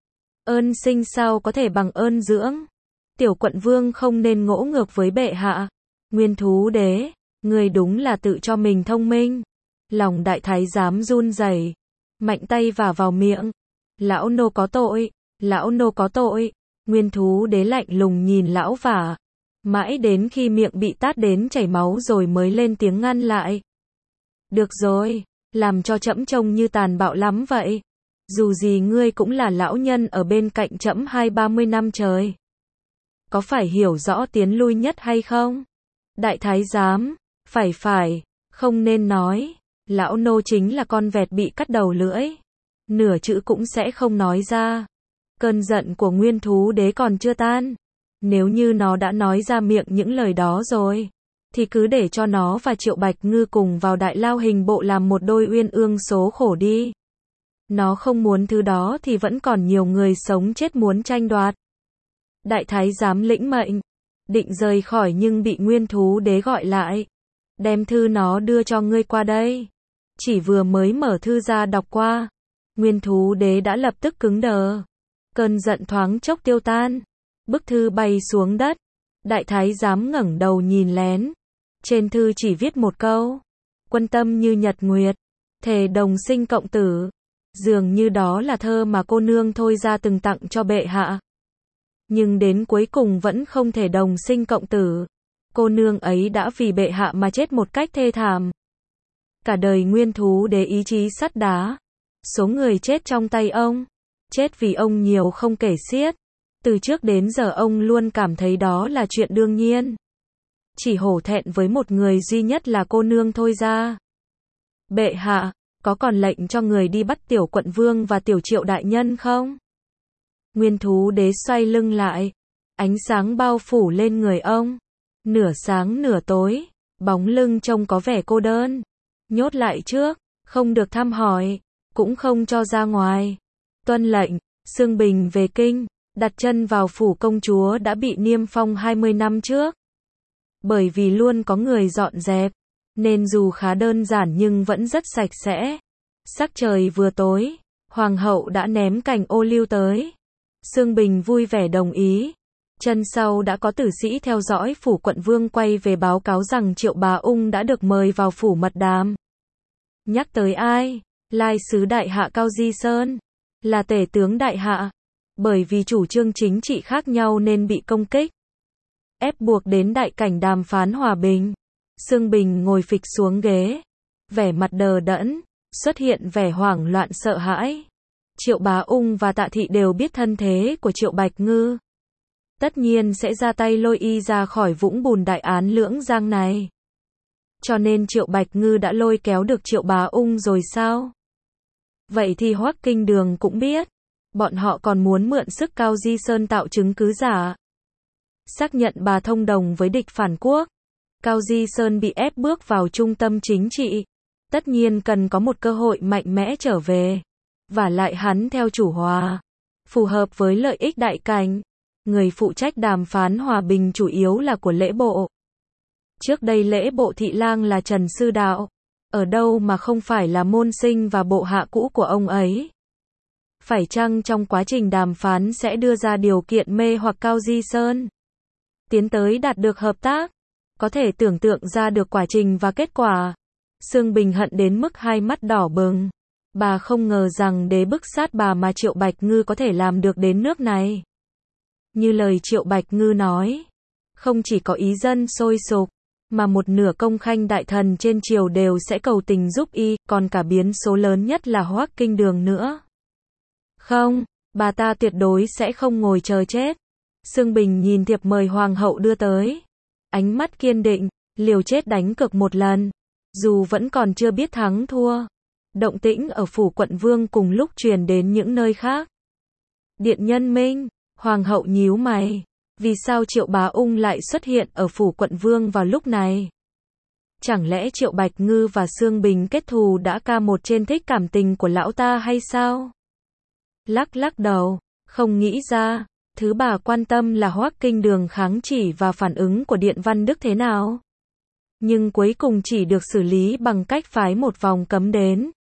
Ơn sinh sao có thể bằng ơn dưỡng. Tiểu quận vương không nên ngỗ ngược với bệ hạ. Nguyên Thú Đế, người đúng là tự cho mình thông minh. Lòng đại thái giám run rẩy, mạnh tay vả vào miệng. Lão nô có tội, lão nô có tội. Nguyên Thú Đế lạnh lùng nhìn lão vả. Mãi đến khi miệng bị tát đến chảy máu rồi mới lên tiếng ngăn lại. Được rồi, làm cho trẫm trông như tàn bạo lắm vậy. Dù gì ngươi cũng là lão nhân ở bên cạnh trẫm hai ba mươi năm trời. Có phải hiểu rõ tiến lui nhất hay không? Đại thái giám, phải phải, không nên nói, lão nô chính là con vẹt bị cắt đầu lưỡi. Nửa chữ cũng sẽ không nói ra. Cơn giận của Nguyên Thú Đế còn chưa tan. Nếu như nó đã nói ra miệng những lời đó rồi, thì cứ để cho nó và Triệu Bạch Ngư cùng vào đại lao hình bộ làm một đôi uyên ương số khổ đi. Nó không muốn thứ đó thì vẫn còn nhiều người sống chết muốn tranh đoạt. Đại thái giám lĩnh mệnh, định rời khỏi nhưng bị Nguyên Thú Đế gọi lại. Đem thư nó đưa cho ngươi qua đây. Chỉ vừa mới mở thư ra đọc qua, Nguyên Thú Đế đã lập tức cứng đờ. Cơn giận thoáng chốc tiêu tan. Bức thư bay xuống đất. Đại thái giám ngẩng đầu nhìn lén. Trên thư chỉ viết một câu. Quân tâm như nhật nguyệt. Thề đồng sinh cộng tử. Dường như đó là thơ mà cô nương Thôi Ra từng tặng cho bệ hạ. Nhưng đến cuối cùng vẫn không thể đồng sinh cộng tử. Cô nương ấy đã vì bệ hạ mà chết một cách thê thảm. Cả đời Nguyên Thú Đế ý chí sắt đá. Số người chết trong tay ông, chết vì ông nhiều không kể xiết. Từ trước đến giờ ông luôn cảm thấy đó là chuyện đương nhiên. Chỉ hổ thẹn với một người duy nhất là cô nương thôi ra. Bệ hạ, có còn lệnh cho người đi bắt tiểu quận vương và tiểu triệu đại nhân không? Nguyên thú đế xoay lưng lại. Ánh sáng bao phủ lên người ông. Nửa sáng nửa tối, bóng lưng trông có vẻ cô đơn. Nhốt lại trước, không được thăm hỏi, cũng không cho ra ngoài. Tuân lệnh, Xương Bình về kinh, đặt chân vào phủ công chúa đã bị niêm phong hai mươi năm trước. Bởi vì luôn có người dọn dẹp, nên dù khá đơn giản nhưng vẫn rất sạch sẽ. Sắc trời vừa tối, hoàng hậu đã ném cành ô liu tới. Xương Bình vui vẻ đồng ý. Chân sau đã có tử sĩ theo dõi phủ quận vương quay về báo cáo rằng Triệu Bá Ung đã được mời vào phủ mật đàm. Nhắc tới ai? Lai sứ đại hạ Cao Di Sơn. Là tể tướng đại hạ. Bởi vì chủ trương chính trị khác nhau nên bị công kích. Ép buộc đến đại cảnh đàm phán hòa bình. Xương Bình ngồi phịch xuống ghế. Vẻ mặt đờ đẫn, xuất hiện vẻ hoảng loạn sợ hãi. Triệu Bá Ung và Tạ Thị đều biết thân thế của Triệu Bạch Ngư. Tất nhiên sẽ ra tay lôi y ra khỏi vũng bùn đại án Lưỡng Giang này. Cho nên Triệu Bạch Ngư đã lôi kéo được Triệu Bá Ung rồi sao? Vậy thì Hoắc Kinh Đường cũng biết. Bọn họ còn muốn mượn sức Cao Di Sơn tạo chứng cứ giả. Xác nhận bà thông đồng với địch phản quốc. Cao Di Sơn bị ép bước vào trung tâm chính trị. Tất nhiên cần có một cơ hội mạnh mẽ trở về. Và lại hắn theo chủ hòa. Phù hợp với lợi ích đại cảnh. Người phụ trách đàm phán hòa bình chủ yếu là của lễ bộ. Trước đây lễ bộ thị lang là Trần Sư Đạo. Ở đâu mà không phải là môn sinh và bộ hạ cũ của ông ấy. Phải chăng trong quá trình đàm phán sẽ đưa ra điều kiện mê hoặc Cao Di Sơn? Tiến tới đạt được hợp tác. Có thể tưởng tượng ra được quá trình và kết quả. Xương Bình hận đến mức hai mắt đỏ bừng. Bà không ngờ rằng đế bức sát bà mà Triệu Bạch Ngư có thể làm được đến nước này. Như lời Triệu Bạch Ngư nói, không chỉ có ý dân sôi sục, mà một nửa công khanh đại thần trên triều đều sẽ cầu tình giúp y, còn cả biến số lớn nhất là Hoắc Kinh Đường nữa. Không, bà ta tuyệt đối sẽ không ngồi chờ chết. Xương Bình nhìn thiệp mời hoàng hậu đưa tới. Ánh mắt kiên định, liều chết đánh cược một lần. Dù vẫn còn chưa biết thắng thua. Động tĩnh ở phủ quận vương cùng lúc truyền đến những nơi khác. Điện Nhân Minh, hoàng hậu nhíu mày. Vì sao Triệu Bá Ung lại xuất hiện ở phủ quận vương vào lúc này? Chẳng lẽ Triệu Bạch Ngư và Xương Bình kết thù đã ca một trên thích cảm tình của lão ta hay sao? Lắc lắc đầu, không nghĩ ra. Thứ bà quan tâm là Hoắc Kinh Đường kháng chỉ và phản ứng của Điện Văn Đức thế nào. Nhưng cuối cùng chỉ được xử lý bằng cách phái một vòng cấm đến.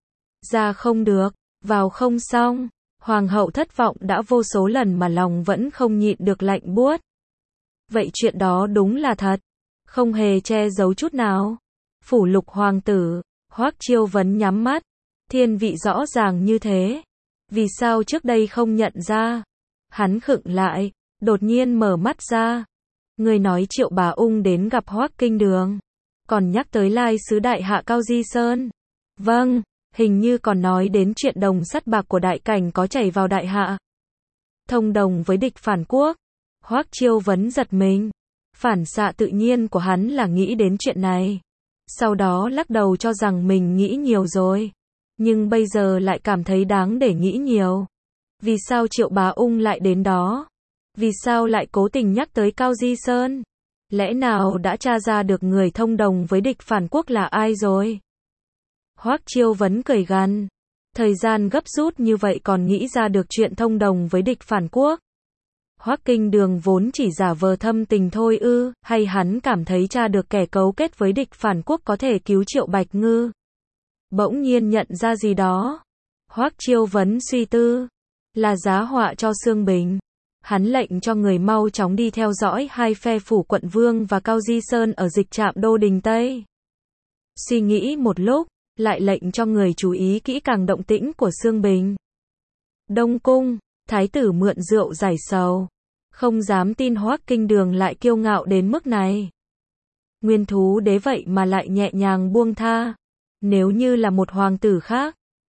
Ra không được, vào không xong. Hoàng hậu thất vọng đã vô số lần mà lòng vẫn không nhịn được lạnh buốt. Vậy chuyện đó đúng là thật. Không hề che giấu chút nào. Phủ Lục hoàng tử, Hoắc Chiêu Vấn nhắm mắt. Thiên vị rõ ràng như thế. Vì sao trước đây không nhận ra? Hắn khựng lại, đột nhiên mở mắt ra. Người nói Triệu Bá Ung đến gặp Hoắc Kinh Đường. Còn nhắc tới lai sứ đại hạ Cao Di Sơn. Vâng, hình như còn nói đến chuyện đồng sắt bạc của đại cảnh có chảy vào đại hạ. Thông đồng với địch phản quốc. Hoắc Chiêu Vấn giật mình. Phản xạ tự nhiên của hắn là nghĩ đến chuyện này. Sau đó lắc đầu cho rằng mình nghĩ nhiều rồi. Nhưng bây giờ lại cảm thấy đáng để nghĩ nhiều. Vì sao Triệu Bá Ung lại đến đó? Vì sao lại cố tình nhắc tới Cao Di Sơn? Lẽ nào đã tra ra được người thông đồng với địch phản quốc là ai rồi? Hoắc Chiêu Vấn cười gằn. Thời gian gấp rút như vậy còn nghĩ ra được chuyện thông đồng với địch phản quốc. Hoắc Kinh Đường vốn chỉ giả vờ thâm tình thôi ư, hay hắn cảm thấy tra được kẻ cấu kết với địch phản quốc có thể cứu Triệu Bạch Ngư? Bỗng nhiên nhận ra gì đó. Hoắc Chiêu Vấn suy tư. Là giá họa cho Xương Bình. Hắn lệnh cho người mau chóng đi theo dõi hai phe phủ quận vương và Cao Di Sơn ở dịch trạm Đô Đình Tây. Suy nghĩ một lúc, lại lệnh cho người chú ý kỹ càng động tĩnh của Xương Bình. Đông Cung, thái tử mượn rượu giải sầu. Không dám tin Hoắc Kinh Đường lại kiêu ngạo đến mức này. Nguyên thú đế vậy mà lại nhẹ nhàng buông tha. Nếu như là một hoàng tử khác,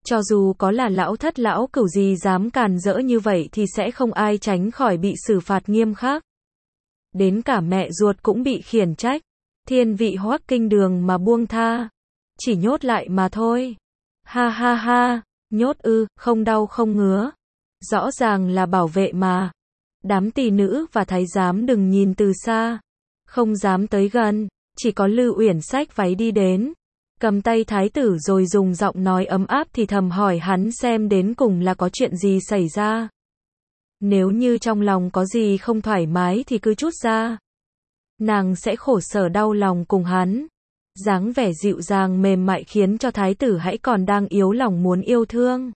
Cho dù có là lão thất lão cửu gì dám càn rỡ như vậy thì sẽ không ai tránh khỏi bị xử phạt nghiêm khắc. Đến cả mẹ ruột cũng bị khiển trách. Thiên vị Hoắc Kinh Đường mà buông tha. Chỉ nhốt lại mà thôi. Ha ha ha, nhốt ư, không đau không ngứa. Rõ ràng là bảo vệ mà. Đám tỳ nữ và thái giám đừng nhìn từ xa. Không dám tới gần, chỉ có Lưu Uyển xách váy đi đến. Cầm tay thái tử rồi dùng giọng nói ấm áp thì thầm hỏi hắn xem đến cùng là có chuyện gì xảy ra. Nếu như trong lòng có gì không thoải mái thì cứ trút ra. Nàng sẽ khổ sở đau lòng cùng hắn. Dáng vẻ dịu dàng mềm mại khiến cho thái tử hãy còn đang yếu lòng muốn yêu thương.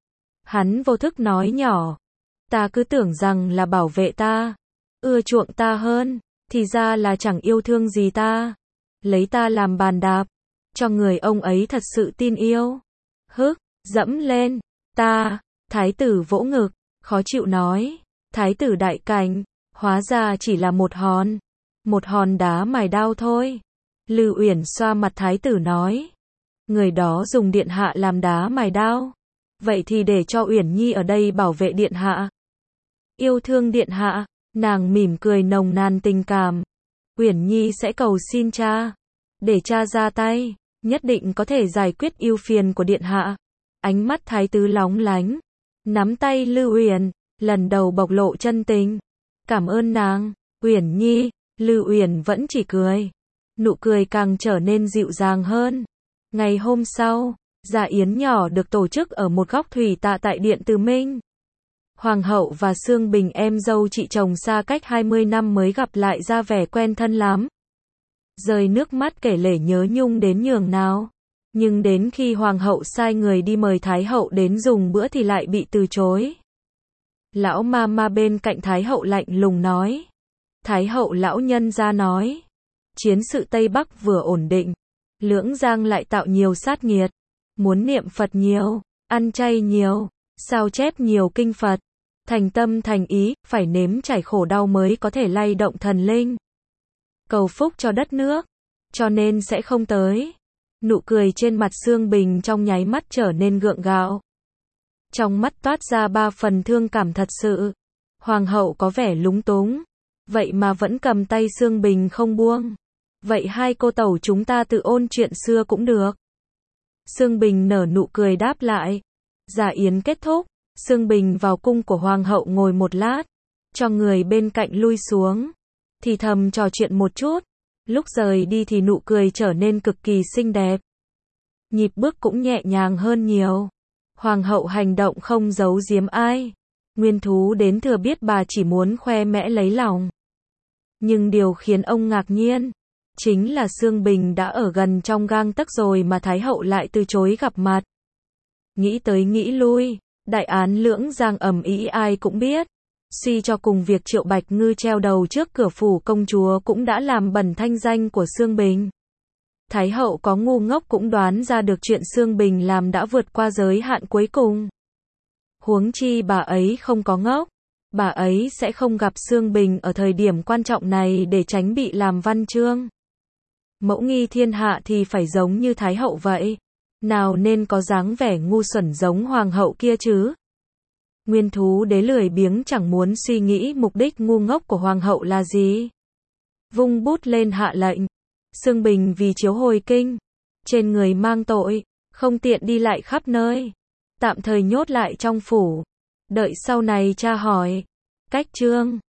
Hắn vô thức nói nhỏ. Ta cứ tưởng rằng là bảo vệ ta. Ưa chuộng ta hơn. Thì ra là chẳng yêu thương gì ta. Lấy ta làm bàn đạp. Cho người ông ấy thật sự tin yêu. Hức, dẫm lên. Ta. Thái tử vỗ ngực. Khó chịu nói. Thái tử đại cảnh. Hóa ra chỉ là một hòn. Một hòn đá mài đao thôi. Lưu Uyển xoa mặt thái tử nói. Người đó dùng điện hạ làm đá mài đao. Vậy thì để cho Uyển Nhi ở đây bảo vệ điện hạ. Yêu thương điện hạ. Nàng mỉm cười nồng nàn tình cảm. Uyển Nhi sẽ cầu xin cha. Để cha ra tay. Nhất định có thể giải quyết ưu phiền của điện hạ. Ánh mắt thái tử lóng lánh. Nắm tay Lưu Uyển. Lần đầu bộc lộ chân tình. Cảm ơn nàng. Uyển Nhi. Lưu Uyển vẫn chỉ cười. Nụ cười càng trở nên dịu dàng hơn. Ngày hôm sau, dạ yến nhỏ được tổ chức ở một góc thủy tạ tại điện Từ Minh. Hoàng hậu và Sương Bình em dâu chị chồng xa cách hai mươi năm mới gặp lại ra vẻ quen thân lắm. Rơi nước mắt kể lể nhớ nhung đến nhường nào. Nhưng đến khi hoàng hậu sai người đi mời thái hậu đến dùng bữa thì lại bị từ chối. Lão ma ma bên cạnh thái hậu lạnh lùng nói. Thái hậu lão nhân ra nói. Chiến sự Tây Bắc vừa ổn định. Lưỡng Giang lại tạo nhiều sát nghiệt. Muốn niệm Phật nhiều, ăn chay nhiều, sao chép nhiều kinh Phật. Thành tâm thành ý, phải nếm trải khổ đau mới có thể lay động thần linh. Cầu phúc cho đất nước. Cho nên sẽ không tới. Nụ cười trên mặt Sương Bình trong nháy mắt trở nên gượng gạo. Trong mắt toát ra ba phần thương cảm thật sự. Hoàng hậu có vẻ lúng túng. Vậy mà vẫn cầm tay Sương Bình không buông. Vậy hai cô tẩu chúng ta tự ôn chuyện xưa cũng được. Sương Bình nở nụ cười đáp lại. Dạ yến kết thúc. Sương Bình vào cung của hoàng hậu ngồi một lát. Cho người bên cạnh lui xuống. Thì thầm trò chuyện một chút. Lúc rời đi thì nụ cười trở nên cực kỳ xinh đẹp. Nhịp bước cũng nhẹ nhàng hơn nhiều. Hoàng hậu hành động không giấu giếm ai. Nguyên Thú đến thừa biết bà chỉ muốn khoe mẽ lấy lòng. Nhưng điều khiến ông ngạc nhiên. Chính là Sương Bình đã ở gần trong gang tấc rồi mà Thái hậu lại từ chối gặp mặt. Nghĩ tới nghĩ lui. Đại án Lưỡng Giang ầm ĩ ai cũng biết. Suy cho cùng việc Triệu Bạch Ngư treo đầu trước cửa phủ công chúa cũng đã làm bẩn thanh danh của Sương Bình. Thái hậu có ngu ngốc cũng đoán ra được chuyện Sương Bình làm đã vượt qua giới hạn cuối cùng. Huống chi bà ấy không có ngốc. Bà ấy sẽ không gặp Sương Bình ở thời điểm quan trọng này để tránh bị làm văn chương. Mẫu nghi thiên hạ thì phải giống như Thái hậu vậy. Nào nên có dáng vẻ ngu xuẩn giống hoàng hậu kia chứ. Nguyên Thú đế lười biếng chẳng muốn suy nghĩ mục đích ngu ngốc của hoàng hậu là gì. Vung bút lên hạ lệnh. Sương Bình vì chiếu hồi kinh. Trên người mang tội. Không tiện đi lại khắp nơi. Tạm thời nhốt lại trong phủ. Đợi sau này tra hỏi. Cách chương.